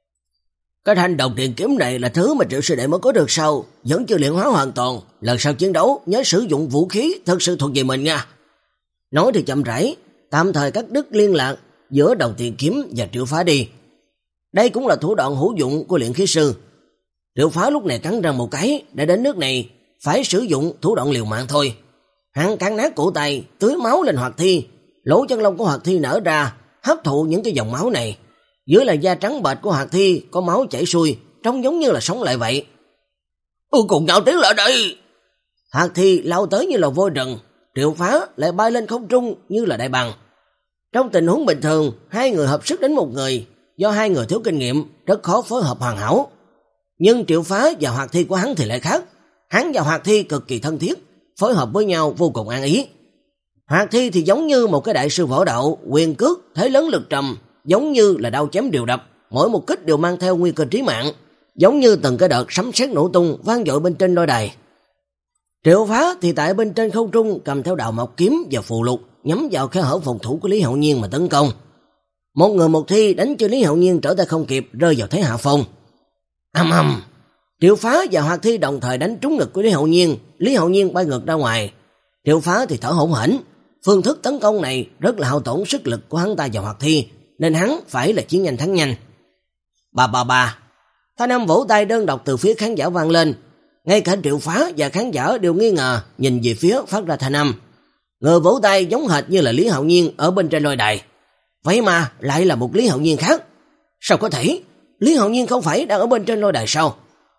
Cái thanh đồng tiền kiếm này là thứ mà Triệu sư đệ mới có được sao? Vẫn chưa luyện hóa hoàn toàn. Lần sau chiến đấu nhớ sử dụng vũ khí thật sự thuộc về mình nha. Nói thì chậm rãi, tạm thời cắt đứt liên lạc giữa đồng tiền kiếm và Triệu Phá đi. Đây cũng là thủ đoạn hữu dụng của luyện khí sư. Triệu Phá lúc này cắn răng một cái, đã đến nước này phải sử dụng thủ đoạn liều mạng thôi. Hắn cắn nát cổ tay, tưới máu lên hoạt thi, lỗ chân lông của hoạt thi nở ra, hấp thụ những cái dòng máu này. Dưới là da trắng bệch của hoạt thi có máu chảy xuôi, trông giống như là sống lại vậy. Ừ, cùng nhau tiến lại đây. Hoạt thi lao tới như là voi rừng, Triệu Phá lại bay lên không trung như là đại bàng. Trong tình huống bình thường, hai người hợp sức đánh một người, do hai người thiếu kinh nghiệm, rất khó phối hợp hoàn hảo. Nhưng Triệu Phá và hoạt thi của hắn thì lại khác. Hắn và hoạt thi cực kỳ thân thiết, phối hợp với nhau vô cùng an ý. Hoạt thi thì giống như một cái đại sư võ đạo, quyền cước, thế lớn lực trầm, giống như là đao chém điều đập, mỗi một kích đều mang theo nguy cơ trí mạng, giống như từng cái đợt sấm sét nổ tung vang dội bên trên lôi đài. Triệu Phá thì tại bên trên không trung cầm theo đạo mộc kiếm và phù lục, nhắm vào khe hở phòng thủ của Lý Hạo Nhiên mà tấn công. Một người một thi đánh cho Lý Hạo Nhiên trở tay không kịp, rơi vào thế hạ phong. Ầm ầm, Triệu Phá và hoạt thi đồng thời đánh trúng ngực của Lý Hạo Nhiên, Lý Hạo Nhiên bay ngược ra ngoài. Triệu Phá thì thở hổn hển, phương thức tấn công này rất là hao tổn sức lực của hắn ta và hoạt thi, nên hắn phải là chiến nhanh thắng nhanh. Ba ba ba, thanh âm vỗ tay đơn độc từ phía khán giả vang lên. Ngay cả Triệu Phá và khán giả đều nghi ngờ nhìn về phía phát ra thanh âm. Người vỗ tay giống hệt như là Lý Hạo Nhiên ở bên trên lôi đài. Vậy mà lại là một Lý Hạo Nhiên khác. Sao có thể? Lý Hạo Nhiên không phải đang ở bên trên lôi đài sao?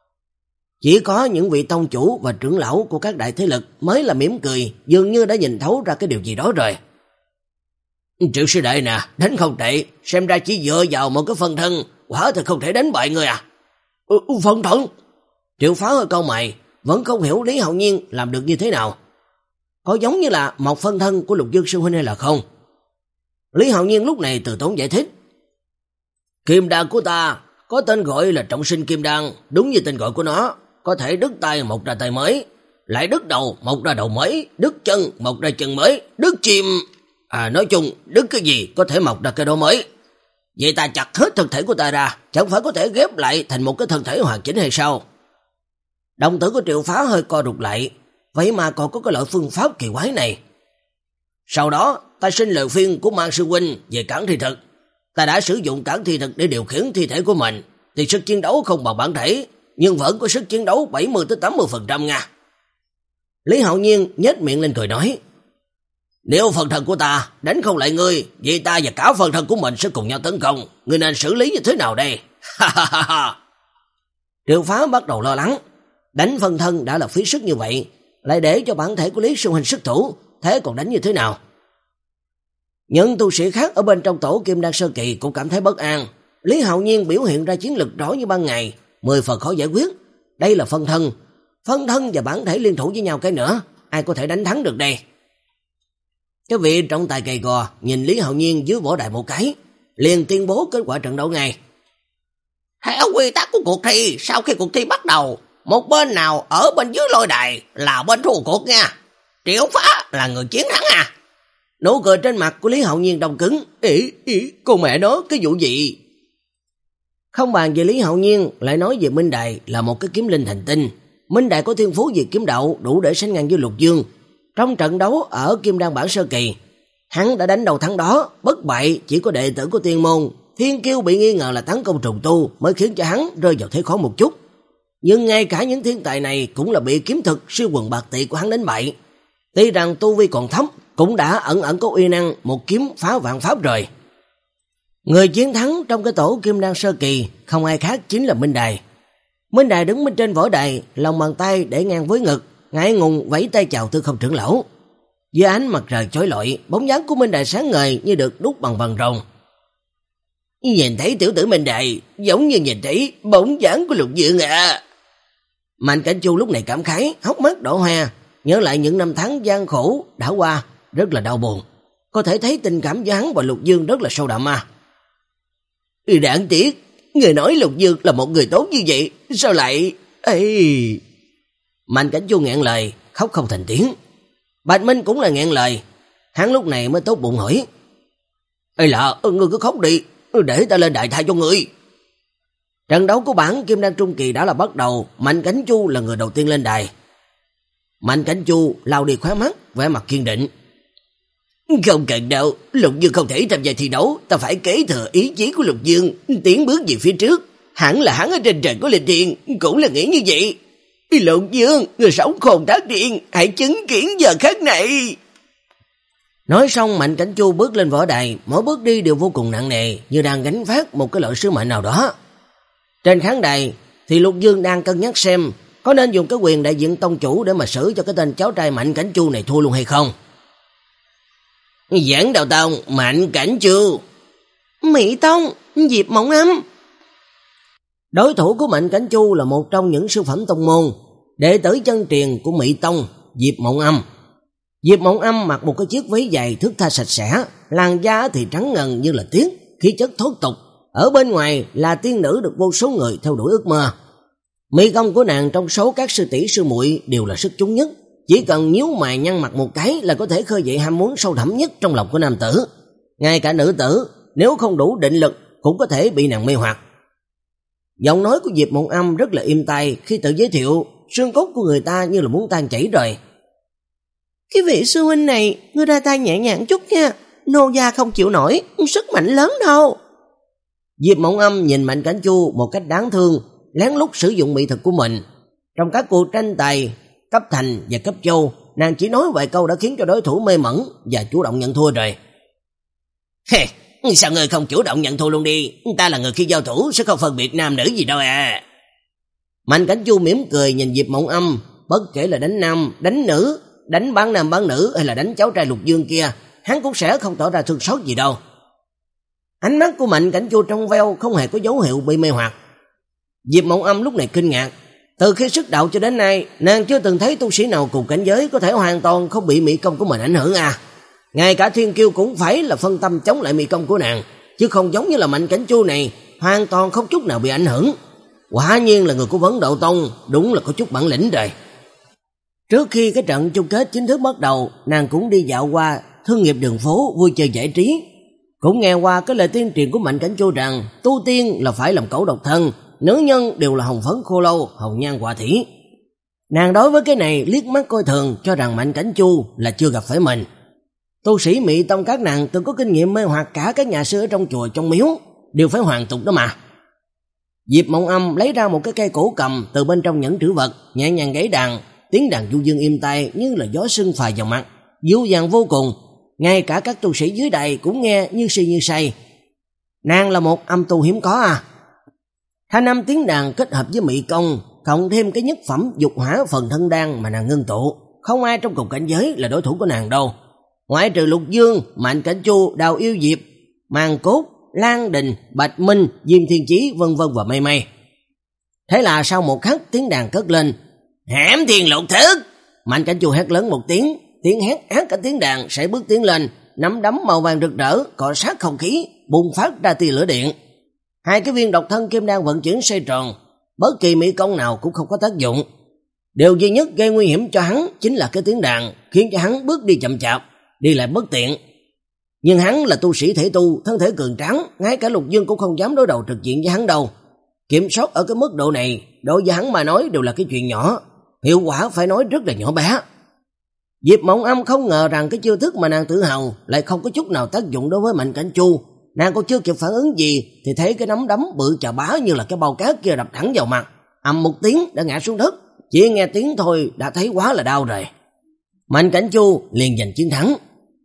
Chỉ có những vị tông chủ và trưởng lão của các đại thế lực mới là mỉm cười, dường như đã nhìn thấu ra cái điều gì đó rồi. Triệu sư đệ nè, đánh không tệ, xem ra chỉ dựa vào một cái phân thân, quả thật không thể đánh bại người à? Ừ, phân thân? Triệu Phá hơi cau mày, vẫn không hiểu Lý Hạo Nhiên làm được như thế nào. Có giống như là một phân thân của Lục Dương sư huynh hay là không? Lý Hạo Nhiên lúc này từ tốn giải thích. Kim đan của ta có tên gọi là trọng sinh kim đan, đúng như tên gọi của nó, có thể đứt tay một ra tay mới, lại đứt đầu một ra đầu mới, đứt chân một ra chân mới, đứt chim... À nói chung, đứt cái gì có thể mọc ra cái đó mới. Vậy ta chặt hết thân thể của ta ra, chẳng phải có thể ghép lại thành một cái thân thể hoàn chỉnh hay sao? Đồng tử của Triệu Phá hơi co rụt lại, vậy mà còn có cái loại phương pháp kỳ quái này. Sau đó, ta xin lời khuyên của Mang sư huynh về cản thi thực. Ta đã sử dụng cản thi thực để điều khiển thi thể của mình, thì sức chiến đấu không bằng bản thể, nhưng vẫn có sức chiến đấu bảy mươi đến tám mươi phần trăm nha. Lý Hạo Nhiên nhếch miệng lên cười nói. Nếu phần thân của ta đánh không lại ngươi, vậy ta và cả phần thân của mình sẽ cùng nhau tấn công. Ngươi nên xử lý như thế nào đây? Triệu Phá bắt đầu lo lắng. Đánh phần thân đã là phí sức như vậy, lại để cho bản thể của Lý sư huynh xuất thủ, thế còn đánh như thế nào? Những tu sĩ khác ở bên trong tổ Kim Đan sơ kỳ cũng cảm thấy bất an. Lý Hạo Nhiên biểu hiện ra chiến lực rõ như ban ngày, mười phần khó giải quyết. Đây là phân thân, phân thân và bản thể liên thủ với nhau cái nữa, ai có thể đánh thắng được đây? Cái vị trọng tài gầy gò nhìn Lý Hạo Nhiên dưới võ đài một cái, liền tuyên bố kết quả trận đấu ngay. Theo quy tắc của cuộc thi, sau khi cuộc thi bắt đầu, một bên nào ở bên dưới lôi đài là bên thua cuộc nha. Triệu Phá là người chiến thắng à? Nụ cười trên mặt của Lý Hạo Nhiên đông cứng. Ý, ý, con mẹ nó, cái vụ gì? Không bàn về Lý Hạo Nhiên, lại nói về Minh Đài là một cái kiếm linh thành tinh. Minh Đài có thiên phú về kiếm đạo đủ để sánh ngang với Lục Dương. Trong trận đấu ở Kim Đan bản sơ kỳ, hắn đã đánh đầu thắng đó, bất bại chỉ có đệ tử của tiên môn Thiên Kiêu bị nghi ngờ là tấn công trùng tu mới khiến cho hắn rơi vào thế khó một chút. Nhưng ngay cả những thiên tài này cũng là bị kiếm thực siêu quần bạc tỷ của hắn đánh bại. Tuy rằng tu vi còn thấp, cũng đã ẩn ẩn có uy năng một kiếm phá vạn pháp rồi. Người chiến thắng trong cái tổ Kim Đan sơ kỳ không ai khác chính là Minh Đài. Minh Đài đứng bên trên võ đài, lòng bàn tay để ngang với ngực, ngại ngùng vẫy tay chào Tư Không trưởng lão. Dưới ánh mặt trời chói lọi, bóng dáng của Minh Đài sáng ngời như được đúc bằng vàng rồng. Nhìn thấy tiểu tử Minh Đài giống như nhìn thấy bóng dáng của Lục Dương à. Mạnh Cảnh Chu lúc này cảm khái, hốc mắt đỏ hoe, nhớ lại những năm tháng gian khổ đã qua, rất là đau buồn. Có thể thấy tình cảm giữa hắn và Lục Dương rất là sâu đậm à. Đáng tiếc, người nói Lục Dương là một người tốt như vậy, sao lại... Ê... Mạnh Cảnh Chu nghẹn lời, khóc không thành tiếng. Bạch Minh cũng là nghẹn lời, hắn lúc này mới tốt bụng hỏi. Ê lạ, ngươi cứ khóc đi, để ta lên đại tha cho ngươi. Trận đấu của bản Kim Đan trung kỳ đã là bắt đầu, Mạnh Cảnh Chu là người đầu tiên lên đài. Mạnh Cảnh Chu lau đi khóe mắt, vẻ mặt kiên định. Không cần đâu, Lục Dương không thể tham gia thi đấu, ta phải kế thừa ý chí của Lục Dương, tiến bước về phía trước. Hẳn là hắn ở trên trời của linh thiền, cũng là nghĩ như vậy. Lục Dương, người sống khôn thác điên, hãy chứng kiến giờ khắc này. Nói xong, Mạnh Cảnh Chu bước lên võ đài, mỗi bước đi đều vô cùng nặng nề, như đang gánh vác một cái loại sứ mệnh nào đó. Trên khán đài thì Lục Dương đang cân nhắc xem có nên dùng cái quyền đại diện tông chủ để mà xử cho cái tên cháu trai Mạnh Cảnh Chu này thua luôn hay không. Giảng Đạo Tông, Mạnh Cảnh Chu. Mỹ Tông, Diệp Mộng Âm. Đối thủ của Mạnh Cảnh Chu là một trong những sư phẩm tông môn, đệ tử chân truyền của Mỹ Tông, Diệp Mộng Âm. Diệp Mộng Âm mặc một cái chiếc váy dài thướt tha sạch sẽ, làn da thì trắng ngần như là tuyết, khí chất thoát tục. Ở bên ngoài là tiên nữ được vô số người theo đuổi ước mơ. Mỹ công của nàng trong số các sư tỷ sư muội đều là xuất chúng nhất, chỉ cần nhíu mày nhăn mặt một cái là có thể khơi dậy ham muốn sâu thẳm nhất trong lòng của nam tử. Ngay cả nữ tử nếu không đủ định lực cũng có thể bị nàng mê hoặc. Giọng nói của Diệp Mộng Âm rất là im tai khi tự giới thiệu, xương cốt của người ta như là muốn tan chảy rồi. Cái vị sư huynh này, ngươi ra tay nhẹ nhàng chút nha, nô gia không chịu nổi, sức mạnh lớn đâu. Diệp Mộng Âm nhìn Mạnh Cảnh Chu một cách đáng thương, lén lút sử dụng mỹ thực của mình. Trong các cuộc tranh tài cấp thành và cấp châu, nàng chỉ nói vài câu đã khiến cho đối thủ mê mẩn và chủ động nhận thua rồi. Hề, sao ngươi không chủ động nhận thua luôn đi, ta là người khi giao thủ sẽ không phân biệt nam nữ gì đâu à. Mạnh Cảnh Chu mỉm cười nhìn Diệp Mộng Âm, bất kể là đánh nam, đánh nữ, đánh bán nam bán nữ hay là đánh cháu trai Lục Dương kia, hắn cũng sẽ không tỏ ra thương xót gì đâu. Ánh mắt của Mạnh Cảnh Chu trong veo không hề có dấu hiệu bị mê hoặc. Diệp Mộng Âm lúc này kinh ngạc, từ khi xuất đạo cho đến nay, nàng chưa từng thấy tu sĩ nào cùng cảnh giới có thể hoàn toàn không bị mỹ công của mình ảnh hưởng à. Ngay cả Thiên Kiêu cũng phải là phân tâm chống lại mỹ công của nàng, chứ không giống như là Mạnh Cảnh Chu này, hoàn toàn không chút nào bị ảnh hưởng. Quả nhiên là người của Vấn Đạo Tông, đúng là có chút bản lĩnh rồi. Trước khi cái trận chung kết chính thức bắt đầu, nàng cũng đi dạo qua thương nghiệp đường phố vui chơi giải trí. Cũng nghe qua cái lời tuyên truyền của Mạnh Cảnh Chu rằng tu tiên là phải làm cẩu độc thân, nữ nhân đều là hồng phấn khô lâu, hồng nhan họa thủy. Nàng đối với cái này liếc mắt coi thường, cho rằng Mạnh Cảnh Chu là chưa gặp phải mình. Tu sĩ Mỹ Tông các nàng từng có kinh nghiệm mê hoặc cả các nhà sư ở trong chùa trong miếu, đều phải hoàn tục đó mà. Diệp Mộng Âm lấy ra một cái cây cổ cầm từ bên trong nhẫn trữ vật, nhẹ nhàng gãy đàn, tiếng đàn du dương im tai như là gió sương phà vào mặt, dịu dàng vô cùng. Ngay cả các tu sĩ dưới đài cũng nghe như si như say. Nàng là một âm tu hiếm có à. Thanh âm tiếng đàn kết hợp với mỹ công, cộng thêm cái nhất phẩm dục hỏa phần thân đan mà nàng ngưng tụ, không ai trong cùng cảnh giới là đối thủ của nàng đâu. Ngoại trừ Lục Dương, Mạnh Cảnh Chu, Đào Yêu Diệp, Màn Cốt, Lan Đình, Bạch Minh, Diêm Thiên Chí vân vân và mây mây. Thế là sau một khắc tiếng đàn cất lên, hãm thiên lục thức. Mạnh Cảnh Chu hét lớn một tiếng, tiếng hét ác cả tiếng đàn sẽ bước tiến lên, nắm đấm màu vàng rực rỡ cọ sát không khí, bùng phát ra tia lửa điện. Hai cái viên độc thân kim đan vận chuyển xoay tròn, bất kỳ mỹ công nào cũng không có tác dụng. Điều duy nhất gây nguy hiểm cho hắn chính là cái tiếng đàn, khiến cho hắn bước đi chậm chạp, đi lại bất tiện, Nhưng hắn là tu sĩ thể tu, thân thể cường tráng, ngay cả Lục Dương cũng không dám đối đầu trực diện với hắn đâu. Kiểm soát ở cái mức độ này, đối với hắn mà nói đều là cái chuyện nhỏ, hiệu quả phải nói rất là nhỏ bé. Diệp Mộng Âm không ngờ rằng cái chiêu thức mà nàng tự hào lại không có chút nào tác dụng đối với Mạnh Cảnh Chu. Nàng còn chưa kịp phản ứng gì thì thấy cái nắm đấm bự chà bá như là cái bao cát kia đập thẳng vào mặt, ầm một tiếng đã ngã xuống đất, chỉ nghe tiếng thôi đã thấy quá là đau rồi. Mạnh Cảnh Chu liền giành chiến thắng.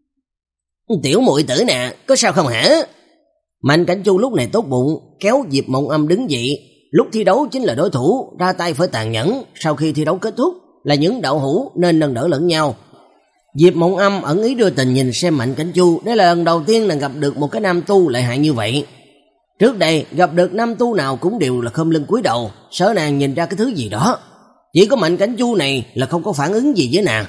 Tiểu muội tử nè, có sao không hả? Mạnh Cảnh Chu lúc này tốt bụng kéo Diệp Mộng Âm đứng dậy. Lúc thi đấu chính là đối thủ, ra tay phải tàn nhẫn, sau khi thi đấu kết thúc là những đạo hữu nên nâng đỡ lẫn nhau. Diệp Mộng Âm ẩn ý đưa tình nhìn xem Mạnh Cảnh Chu, đây là lần đầu tiên nàng gặp được một cái nam tu lợi hại như vậy. Trước đây gặp được nam tu nào cũng đều là khom lưng cúi đầu, sợ nàng nhìn ra cái thứ gì đó. Chỉ có Mạnh Cảnh Chu này là không có phản ứng gì với nàng.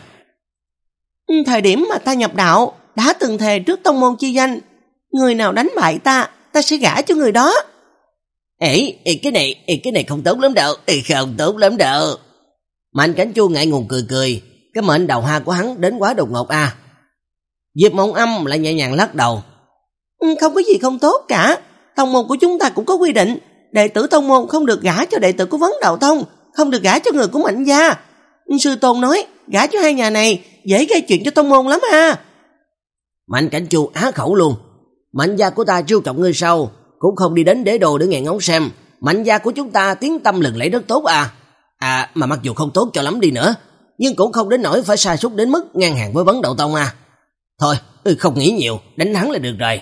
Thời điểm mà ta nhập đạo đã từng thề trước tông môn chi danh, người nào đánh bại ta, ta sẽ gả cho người đó. Ê, ê cái này, ê, cái này không tốt lắm đâu, ê, không tốt lắm đâu. Mạnh Cảnh Chu ngại ngùng cười cười, cái mệnh đầu ha của hắn đến quá đột ngột à. Diệp Mộng Âm lại nhẹ nhàng lắc đầu. Không có gì không tốt cả, tông môn của chúng ta cũng có quy định, đệ tử tông môn không được gả cho đệ tử của Vấn Đạo Tông, không được gả cho người của Mạnh gia. Sư tôn nói, gả cho hai nhà này dễ gây chuyện cho tông môn lắm ha. Mạnh Cảnh Chu á khẩu luôn. Mạnh gia của ta trêu chọc ngươi sau, cũng không đi đến đế đồ để nghe ngóng xem. Mạnh gia của chúng ta tiếng tâm lừng lẫy rất tốt à. À mà mặc dù không tốt cho lắm đi nữa, nhưng cũng không đến nỗi phải sa sút đến mức ngang hàng với Vấn Đạo Tông à. Thôi, không nghĩ nhiều, đánh hắn là được rồi.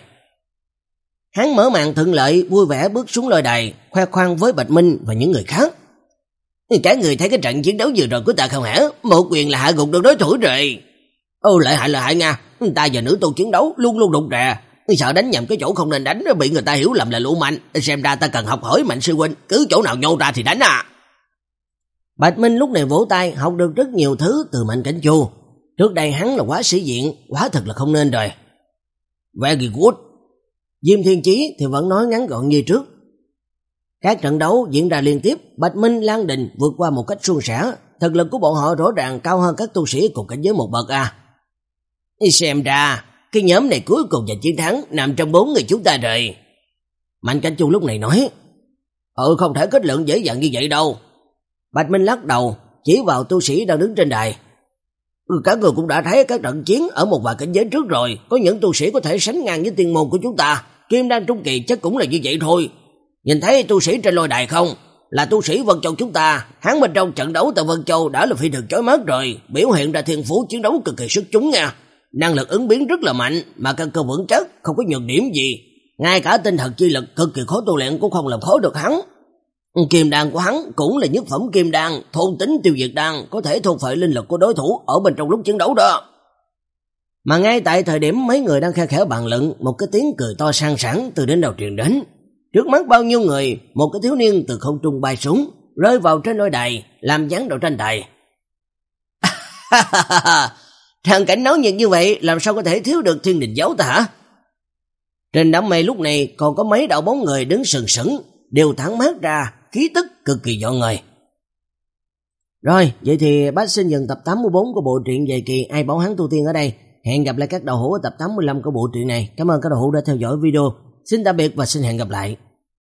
Hắn mở màn thuận lợi, vui vẻ bước xuống lôi đài, khoe khoang với Bạch Minh và những người khác. Cả người thấy cái trận chiến đấu vừa rồi của ta không hả? Một quyền là hạ gục được đối thủ rồi. Ô lợi hại lợi hại nha, ta và nữ tu chiến đấu luôn luôn đụng rè, sợ đánh nhầm cái chỗ không nên đánh, bị người ta hiểu lầm là lũ mạnh. Xem ra ta cần học hỏi Mạnh sư huynh, cứ chỗ nào nhô ra thì đánh à. Bạch Minh lúc này vỗ tay, học được rất nhiều thứ từ Mạnh Cảnh Chu. Trước đây hắn là quá sĩ diện, quá thật là không nên rồi. Very good. Diêm Thiên Chí thì vẫn nói ngắn gọn như trước. Các trận đấu diễn ra liên tiếp, Bạch Minh, Lan Đình vượt qua một cách suôn sẻ, thực lực của bọn họ rõ ràng cao hơn các tu sĩ cùng cảnh giới một bậc à. Xem ra, cái nhóm này cuối cùng giành chiến thắng nằm trong bốn người chúng ta rồi. Mạnh Cảnh Chu lúc này nói, Ừ không thể kết luận dễ dàng như vậy đâu. Bạch Minh lắc đầu, chỉ vào tu sĩ đang đứng trên đài. Ừ, các người cũng đã thấy các trận chiến ở một vài cảnh giới trước rồi, có những tu sĩ có thể sánh ngang với tiên môn của chúng ta, Kim Đan trung kỳ chắc cũng là như vậy thôi. Nhìn thấy tu sĩ trên lôi đài không? Là tu sĩ Vân Châu chúng ta, hắn bên trong trận đấu tại Vân Châu đã là phi thường chói mắt rồi, biểu hiện ra thiên phú chiến đấu cực kỳ xuất chúng nha. Năng lực ứng biến rất là mạnh, mà căn cơ vững chắc, không có nhược điểm gì. Ngay cả tinh thần chi lực cực kỳ khó tu luyện cũng không làm khó được hắn. Kim đan của hắn cũng là nhất phẩm kim đan, thôn tính tiêu diệt đan, có thể thôn phệ linh lực của đối thủ ở bên trong lúc chiến đấu đó. Mà ngay tại thời điểm mấy người đang khe khẽ bàn luận, một cái tiếng cười to sang sảng từ đến đầu truyền đến. Trước mắt bao nhiêu người, một cái thiếu niên từ không trung bay xuống, rơi vào trên lôi đài, làm dáng đầu tranh tài. Tràng cảnh náo nhiệt như vậy, làm sao có thể thiếu được Thiên Đình Giáo ta hả? Trên đám mây lúc này còn có mấy đạo bóng người đứng sừng sững, đều thẳng mát ra, khí tức cực kỳ dọn người. Rồi, vậy thì bác xin dừng tập tám mươi bốn của bộ truyện về kỳ Ai Bảo Hắn Tu Tiên ở đây. Hẹn gặp lại các đạo hữu ở tập tám mươi lăm của bộ truyện này. Cảm ơn các đạo hữu đã theo dõi video. Xin tạm biệt và xin hẹn gặp lại.